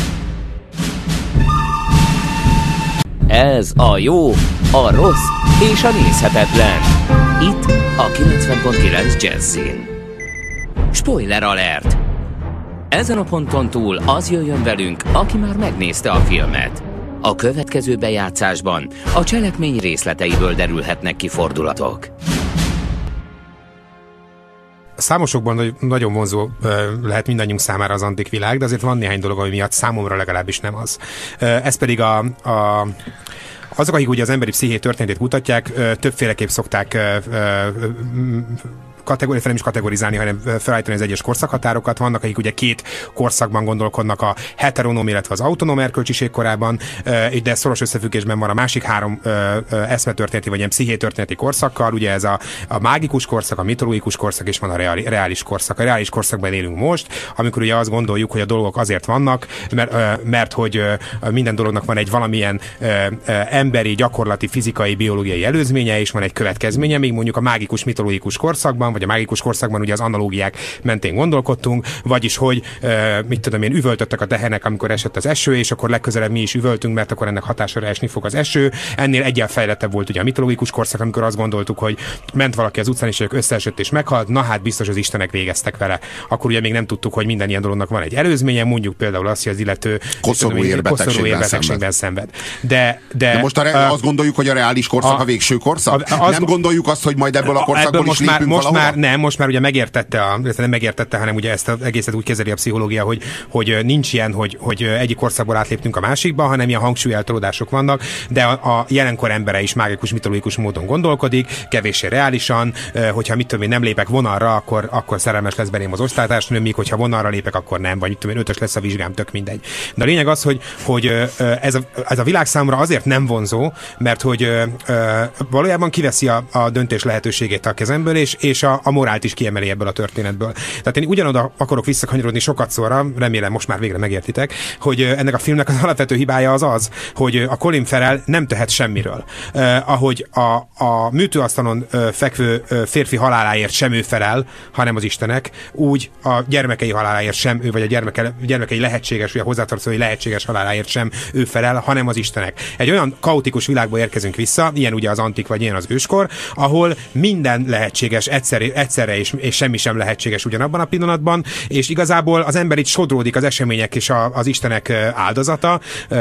Ez a jó, a rossz és a nézhetetlen. Itt a kilencven pont kilenc Jazzin. Spoiler alert! Ezen a ponton túl az jöjjön velünk, aki már megnézte a filmet. A következő bejátszásban a cselekmény részleteiből derülhetnek ki fordulatok. Számosokban nagyon vonzó lehet mindannyiunk számára az antik világ, de azért van néhány dolog, ami miatt számomra legalábbis nem az. Ez pedig a... a azok, akik ugye az emberi psziché történetét kutatják, többféleképp szokták kategóri, nem is kategorizálni, hanem felállítani az egyes korszakhatárokat. Vannak, akik ugye két korszakban gondolkodnak, a heteronóm, illetve az autonóm erkölcsiség korában, de szoros összefüggésben van a másik három eszmetörténeti, vagy ilyen psziché-történeti korszakkal. Ugye ez a, a mágikus korszak, a mitológikus korszak, és van a reali, reális korszak. A reális korszakban élünk most, amikor ugye azt gondoljuk, hogy a dolgok azért vannak, mert, mert hogy minden dolognak van egy valamilyen emberi, gyakorlati, fizikai, biológiai előzménye, és van egy következménye, még mondjuk a mágikus, mitológikus korszakban, vagy a mágikus korszakban ugye az analógiák mentén gondolkodtunk, vagyis hogy, e, mit tudom én, üvöltöttek a tehenek, amikor esett az eső, és akkor legközelebb mi is üvöltünk, mert akkor ennek hatására esni fog az eső. Ennél egyen fejlettebb volt ugye a mitológikus korszak, amikor azt gondoltuk, hogy ment valaki az utcán, és ők összeesett és meghalt, na hát biztos az istenek végeztek vele. Akkor ugye még nem tudtuk, hogy minden ilyen dolognak van egy előzménye, mondjuk például azt, hogy az illető koszorú érbetegségben szenved. De, de, de most a re- uh, azt gondoljuk, hogy a reális korszak a, a végső korszak? A, az, nem gondoljuk azt, hogy majd ebből a korszakból ebből is lépünk már, most már nem, most már ugye megértette, a, nem megértette, hanem ugye ezt az egészet úgy kezeli a pszichológia, hogy, hogy nincs ilyen, hogy, hogy egyik korszakból átléptünk a másikba, hanem ilyen hangsúlyeltolódások vannak, de a, a jelenkor embere is mágikus, mitológikus módon gondolkodik, kevéssé reálisan, hogyha mit tudom én, nem lépek vonalra, akkor, akkor szerelmes lesz belém az osztálytársnőm, míg hogyha vonalra lépek, akkor nem, vagy mit tudom én, ötös lesz a vizsgám, tök mindegy. De a lényeg az, hogy, hogy ez, a, ez a világ számomra azért nem vonzó, mert hogy valójában kiveszi a, a döntés lehetőségét a kezemből, és, és a a, a morált is kiemeli ebből a történetből. Tehát én ugyanoda akarok visszakanyarodni sokat szóra, remélem most már végre megértitek, hogy ennek a filmnek az alapvető hibája az az, hogy a Colin Farrell nem tehet semmiről. Uh, ahogy a, a műtőasztalon uh, fekvő uh, férfi haláláért sem ő felel, hanem az Istenek, úgy a gyermekei haláláért sem ő, vagy a gyermeke, gyermekei lehetséges, vagy a hozzátartozói lehetséges haláláért sem ő felel, hanem az Istenek. Egy olyan kaotikus világba érkezünk vissza, ilyen ugye az antik, vagy ilyen az őskor, ahol minden lehetséges egyszer, egyszerre, és, és semmi sem lehetséges ugyanabban a pillanatban, és igazából az ember itt sodródik az események és a, az Istenek áldozata,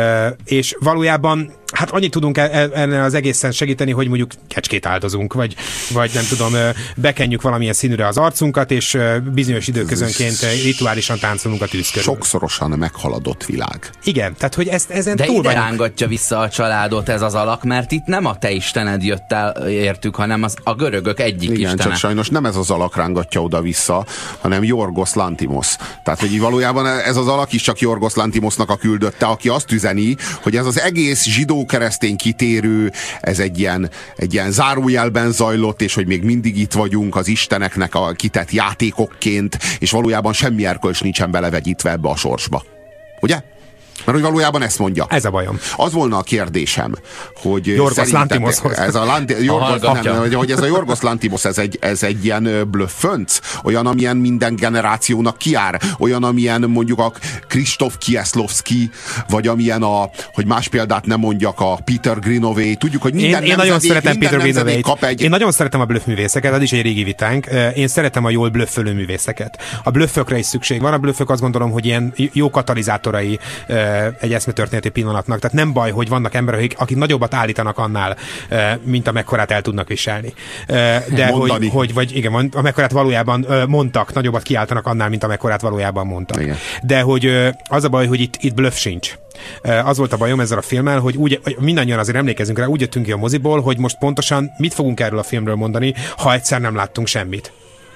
és valójában hát annyit tudunk ennél az egészen segíteni, hogy mondjuk kecskét áldozunk, vagy, vagy nem tudom, bekenjük valamilyen színűre az arcunkat, és bizonyos időközönként rituálisan táncolunk a tűz körül. Sokszorosan meghaladott világ. Igen, tehát hogy ezt, ezen de túl ide vagyunk. rángatja vissza a családot ez az alak, mert itt nem a te istened jött el értük, hanem az, a görögök egyik Igen, istene. csak sajnos nem ez az alak rángatja oda-vissza, hanem Yorgos Lanthimos. Tehát, hogy valójában ez az alak is csak Yorgos Lanthimosnak a küldötte, aki azt üzeni, hogy ez az egész zsidó-keresztény kitérő, ez egy ilyen, egy ilyen zárójelben zajlott, és hogy még mindig itt vagyunk az isteneknek a kitett játékokként, és valójában semmi erkölcs nincsen belevegyítve ebbe a sorsba. Ugye? Mert hogy valójában ezt mondja. Ez a bajom. Az volna a kérdésem, hogy Yorgos Lanthimoshoz. Ez a Lanti, Yorgos, nem, hogy, hogy ez a Yorgos Lanthimos, ez egy, ez egy ilyen blöffönc, olyan, amilyen minden generációnak kiár, olyan, amilyen mondjuk a Krzysztof Kieslowski, vagy amilyen a, hogy más példát nem mondjak, a Peter Greenaway. Tudjuk, hogy minden én, én nagyon szeretem minden Peter Greenaway-t. kap egy... Én nagyon szeretem a blöffművészeket, az is egy régi vitánk. Én szeretem a jól blöffölő művészeket. A blöffökre is szükség van. A blöffök azt gondolom, hogy ilyen jó katalizátorai egy eszmetörténeti pillanatnak. Tehát nem baj, hogy vannak emberek, akik, akik nagyobbat állítanak annál, mint amekkorát el tudnak viselni. De hogy, hogy, vagy igen, amekkorát valójában mondtak, nagyobbat kiáltanak annál, mint amekkorát valójában mondtak. Igen. De hogy az a baj, hogy itt, itt blöff sincs. Az volt a bajom ezzel a filmmel, hogy úgy, mindannyian azért emlékezünk rá, úgy jöttünk ki a moziból, hogy most pontosan mit fogunk erről a filmről mondani, ha egyszer nem láttunk semmit.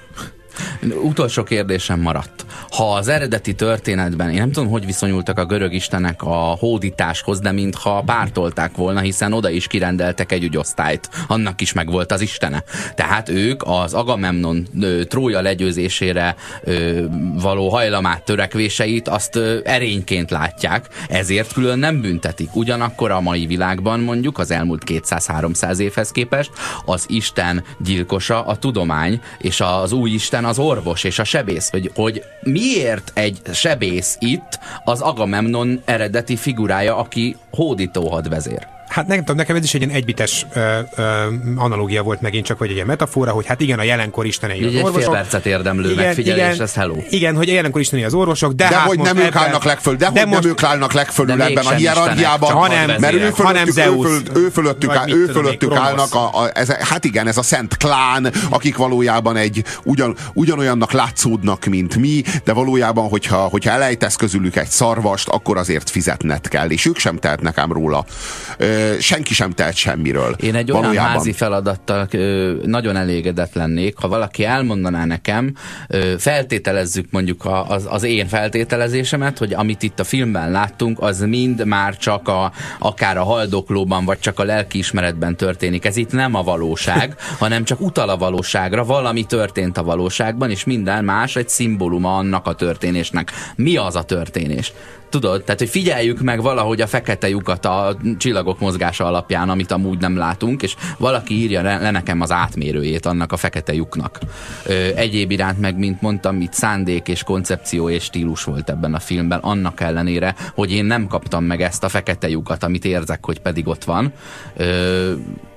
Utolsó kérdésem maradt. Ha az eredeti történetben, én nem tudom, hogy viszonyultak a görög istenek a hódításhoz, de mintha pártolták volna, hiszen oda is kirendeltek egy ügyosztályt. Annak is megvolt az istene. Tehát ők az Agamemnon ö, Trója legyőzésére ö, való hajlamát, törekvéseit azt ö, erényként látják, ezért külön nem büntetik. Ugyanakkor a mai világban mondjuk az elmúlt kétszáz-háromszáz évhez képest az Isten gyilkosa a tudomány, és az új Isten az orvos és a sebész, hogy, hogy miért egy sebész itt az Agamemnon eredeti figurája, aki hódító hadvezér? Hát nem tudom, nekem ez is egy ilyen egybites ö, ö, analógia volt megint csak, vagy egy ilyen metafora, hogy hát igen, a jelenkor istenei az egy orvosok. Egy fél percet érdemlő igen, megfigyelés, igen, ez hello. Igen, hogy a jelenkor istenei az orvosok, de, de hát hogy nem ők ebben, állnak legfölül, de, de hogy most, nem ők állnak legfölül ebben a hierarchiában, hanem, mert ő fölöttük, Zeus, ő fölöttük, ő fölöttük, áll, ő fölöttük állnak, a, a, ez, hát igen, ez a szent klán, akik valójában egy ugyan, ugyanolyannak látszódnak, mint mi, de valójában, hogyha, hogyha elejtesz közülük egy szarvast, akkor azért fizetned kell, és ők sem tehetnek ám róla. Ö, senki sem tehet semmiről. Én egy valójában. olyan házi feladattal ö, nagyon elégedett lennék, ha valaki elmondaná nekem, ö, feltételezzük mondjuk a, az, az én feltételezésemet, hogy amit itt a filmben láttunk, az mind már csak a, akár a haldoklóban, vagy csak a lelkiismeretben történik. Ez itt nem a valóság, hanem csak utal a valóságra, valami történt a valóságban, és minden más egy szimbóluma annak a történésnek. Mi az a történés? Tudod, tehát, hogy figyeljük meg valahogy a fekete lyukat a csillagok mozgása alapján, amit amúgy nem látunk, és valaki írja le nekem az átmérőjét annak a fekete lyuknak. Ö, egyéb iránt meg, mint mondtam, itt szándék és koncepció és stílus volt ebben a filmben, annak ellenére, hogy én nem kaptam meg ezt a fekete lyukat, amit érzek, hogy pedig ott van. Ö,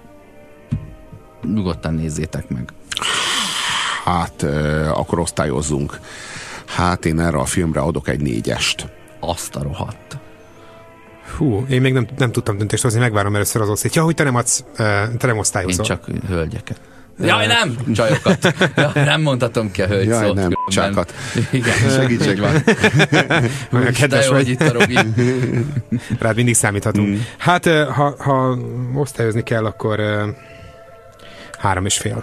nyugodtan nézzétek meg. Hát, akkor osztályozzunk. Hát én erre a filmre adok egy négyest. Azt a rohadt. Hú, én még nem, nem tudtam döntést hozni, megvárom először az osztályt. Ja, hogy te nem adsz, te nem osztályozol. Én csak hölgyeket. Jaj, nem! Csajokat. Ja, nem mondhatom ki a hölgy Jaj, szót. nem, csákat. Igen. Segítség van. Olyan kedves vagy. Itt a Robi. Rád mindig számíthatunk. Mm. Hát, ha, ha osztályozni kell, akkor uh, három és fél.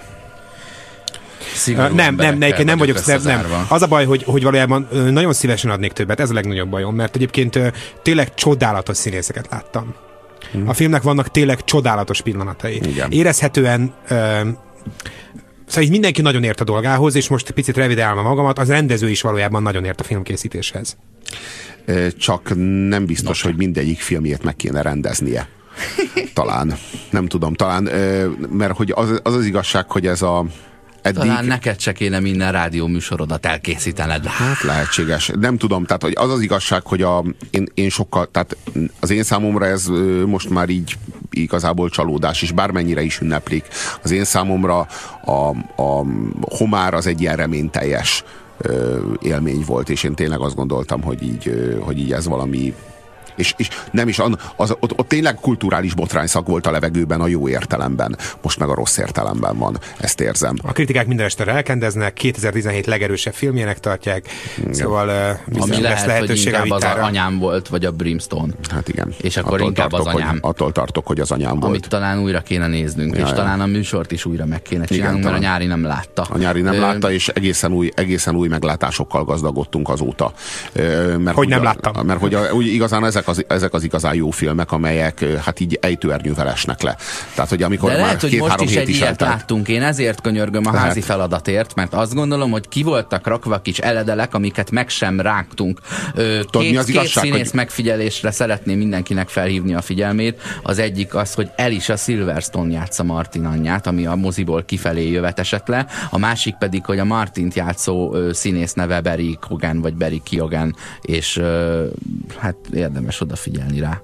Uh, nem, nem, nem, nem vagyok, nem, nem. Az a baj, hogy, hogy valójában uh, nagyon szívesen adnék többet, ez a legnagyobb bajom, mert egyébként uh, tényleg csodálatos színészeket láttam. Hmm. A filmnek vannak tényleg csodálatos pillanatai. Igen. Érezhetően uh, Szóval így mindenki nagyon ért a dolgához, és most picit revidálva magamat, az rendező is valójában nagyon ért a filmkészítéshez. Csak nem biztos, hogy mindegyik filmjét meg kéne rendeznie. Talán. Nem tudom, talán, mert hogy az az, az igazság, hogy ez a eddig... Talán neked se kéne minden rádió műsorodat elkészítened. Hát lehetséges. Nem tudom, tehát hogy az az igazság, hogy a, én, én sokkal, tehát az én számomra ez most már így igazából csalódás, és bármennyire is ünneplik. Az én számomra a, a Homár az egy ilyen reményteljes élmény volt, és én tényleg azt gondoltam, hogy így, hogy így ez valami És, és nem is, az, ott, ott tényleg kulturális botrányszak volt a levegőben a jó értelemben. Most meg a rossz értelemben van. Ezt érzem. A kritikák minden este elkendeznek, kétezer-tizenhét legerősebb filmjének tartják, igen. Szóval uh, ami lehet, lehetőség hogy inkább az anyám volt, vagy a Brimstone. Hát igen. És akkor attól inkább tartok, az anyám. Hogy, attól tartok, hogy az anyám volt. Amit talán újra kéne néznünk, ja, és ja. talán a műsort is újra meg kéne csinálnunk, igen, mert a nyári nem látta. A nyári nem Ö... látta, és egészen új, egészen új meglátásokkal gazdagodtunk azóta. Mert hogy nem láttam. Mert hogy a, úgy igazán ezek az, ezek az igazán jó filmek, amelyek hát így ejtőernyővel esnek le. Tehát, hogy amikor de már lehet, hogy most is egy ilyet eltelt. láttunk. Én ezért könyörgöm a házi feladatért, mert azt gondolom, hogy ki voltak rakva kis eledelek, amiket meg sem rágtunk. Ö, Tudod, két, két igazság, színész hogy... megfigyelésre szeretném mindenkinek felhívni a figyelmét. Az egyik az, hogy Elisha Silverstone játsza Martin anyját, ami a moziból kifelé jövet esett le. A másik pedig, hogy a Martint játszó ö, színész neve Barry Keoghan, vagy Barry Keoghan, és ö, hát érdemes odafigyelni rá.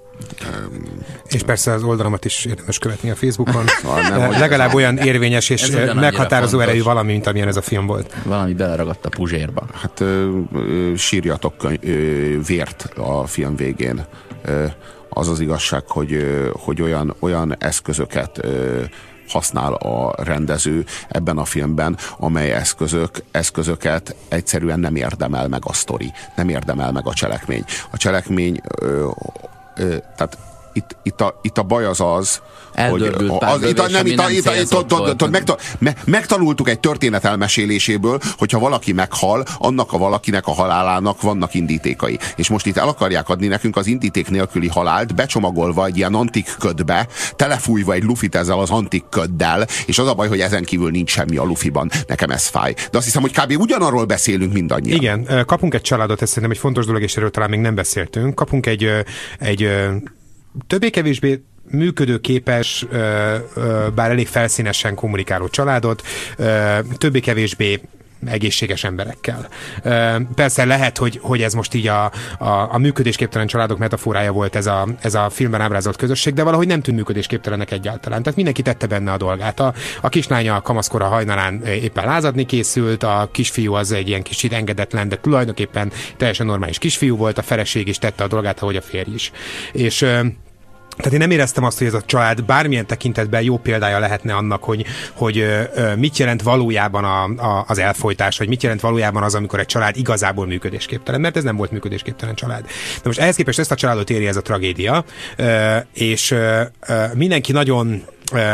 És persze az oldalamat is érdemes követni a Facebookon. Nem, legalább olyan érvényes és meghatározó erejű valami, mint amilyen ez a film volt. Valami beleragadt a puzsérba. Hát ö, ö, sírjatok ö, vért a film végén. Ö, az az igazság, hogy, ö, hogy olyan, olyan eszközöket ö, használ a rendező ebben a filmben, amely eszközök, eszközöket egyszerűen nem érdemel meg a sztori. Nem érdemel meg a cselekmény. A cselekmény ö, Ö, tehát itt, itt, a, itt a baj az az, Eldördült hogy az, itt a, nem, itt a, itt a, itt a, t, t, megta, me, megtanultuk egy történet elmeséléséből, hogyha valaki meghal, annak a valakinek a halálának vannak indítékai. És most itt el akarják adni nekünk az indíték nélküli halált, becsomagolva egy ilyen antik ködbe, telefújva egy lufit ezzel az antik köddel, és az a baj, hogy ezen kívül nincs semmi a lufiban. Nekem ez fáj. De azt hiszem, hogy kb. Ugyanarról beszélünk mindannyian. Igen, kapunk egy családot, ez szerintem egy fontos dolog, és erről talán még nem beszéltünk. Kapunk egy, egy többé-kevésbé működőképes, bár elég felszínesen kommunikáló családot, többé-kevésbé egészséges emberekkel. Persze lehet, hogy, hogy ez most így a, a, a működésképtelen családok metaforája volt ez a, ez a filmben ábrázolt közösség, de valahogy nem tűnt működésképtelenek egyáltalán. Tehát mindenki tette benne a dolgát. A, a kislánya a kamaszkora hajnalán éppen lázadni készült, a kisfiú az egy ilyen kicsit engedetlen, de tulajdonképpen teljesen normális kisfiú volt, a feleség is tette a dolgát, ahogy a férj is. És tehát én nem éreztem azt, hogy ez a család bármilyen tekintetben jó példája lehetne annak, hogy, hogy ö, mit jelent valójában a, a, az elfojtás, vagy mit jelent valójában az, amikor egy család igazából működésképtelen, mert ez nem volt működésképtelen család. De most ehhez képest ezt a családot éri ez a tragédia, ö, és ö, ö, mindenki nagyon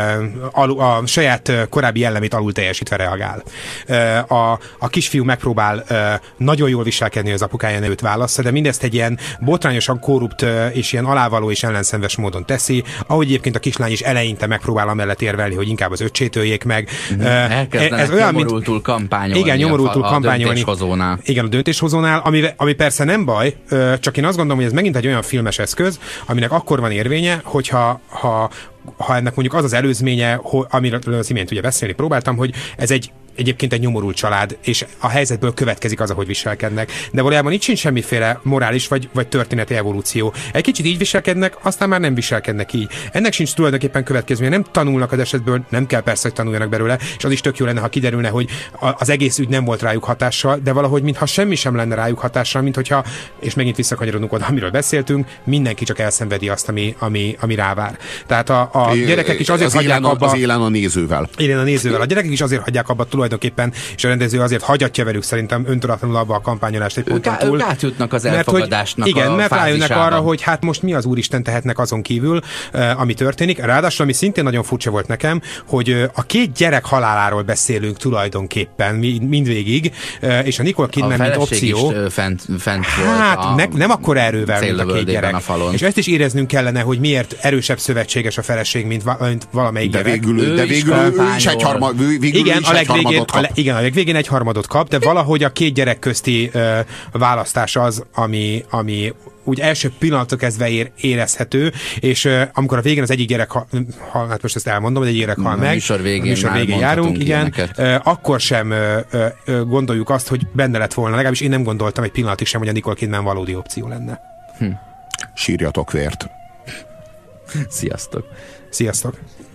a saját korábbi jellemét alul teljesítve reagál. A, a kisfiú megpróbál nagyon jól viselkedni, az apukája nevőt válassza, de mindezt egy ilyen botrányosan korrupt és ilyen alávaló és ellenszenves módon teszi, ahogy egyébként a kislány is eleinte megpróbál amellett érvelni, hogy inkább az öccsét öljék meg. Elkezdenek ez olyan, nyomorultul mint, kampányolni. Igen, nyomorultul a, a kampányolni. döntéshozónál. Igen, a döntéshozónál, ami, ami persze nem baj, csak én azt gondolom, hogy ez megint egy olyan filmes eszköz, aminek akkor van érvénye, hogyha ha ha ennek mondjuk az az előzménye, amiről az imént ugye beszélni próbáltam, hogy ez egy egyébként egy nyomorult család, és a helyzetből következik az, ahogy viselkednek. De valójában itt sincs semmiféle morális vagy, vagy történeti evolúció. Egy kicsit így viselkednek, aztán már nem viselkednek így. Ennek sincs tulajdonképpen következménye, nem tanulnak az esetből, nem kell persze, hogy tanuljanak belőle, és az is tök jó lenne, ha kiderülne, hogy az egész ügy nem volt rájuk hatással, de valahogy mintha semmi sem lenne rájuk hatással, mint hogyha, és megint visszakanyarodunk oda, amiről beszéltünk, mindenki csak elszenvedi azt, ami, ami, ami rávár. Tehát a, a gyerekek is azért az hagyják élen, abba... Az élen a nézővel. Élen a nézővel. A gyerekek is azért hagyják abba tulajdonképpen, és a rendező azért hagyatja velük szerintem öntudatlanul abba a kampányolást egy ponton túl. Ők átjutnak az elfogadásnak mert, hogy, igen, a mert rájönnek arra, hogy hát most mi az úristen tehetnek azon kívül, uh, ami történik. Ráadásul, ami szintén nagyon furcsa volt nekem, hogy uh, a két gyerek haláláról beszélünk tulajdonképpen mindvégig, uh, és a Nicole Kidman, mint opció. Is, fent, fent hát volt ne, nem akkor erővel, mint a két gyerek. A falon. És ezt is éreznünk kellene, hogy miért erősebb szövetséges a feleség, mint, va- mint valamelyik de gyerek. Végül, de végül ő is egy harmad, végül igen, is a egy harmadot kap. A, igen, a legvégén egy harmadot kap, de valahogy a két gyerek közti uh, választás az, ami, ami úgy első pillanattól kezdve ér, érezhető, és uh, amikor a végén az egyik gyerek hal, hal, hát most ezt elmondom, hogy egy gyerek hal a meg, műsor végén, a műsor végén járunk, igen, uh, akkor sem uh, uh, gondoljuk azt, hogy benne lett volna, legalábbis én nem gondoltam egy pillanatig sem, hogy a Nicole Kidman valódi opció lenne. Hm. Sírjatok vért. Sziasztok. Sziasztok.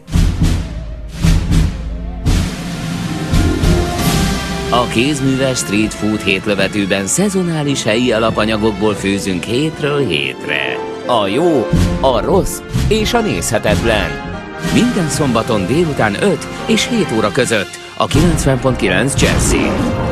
A kézműves street food hétlövetőben szezonális helyi alapanyagokból főzünk hétről hétre. A jó, a rossz és a nézhetetlen. Minden szombaton délután öt és hét óra között a kilencven pont kilenc Jazzin.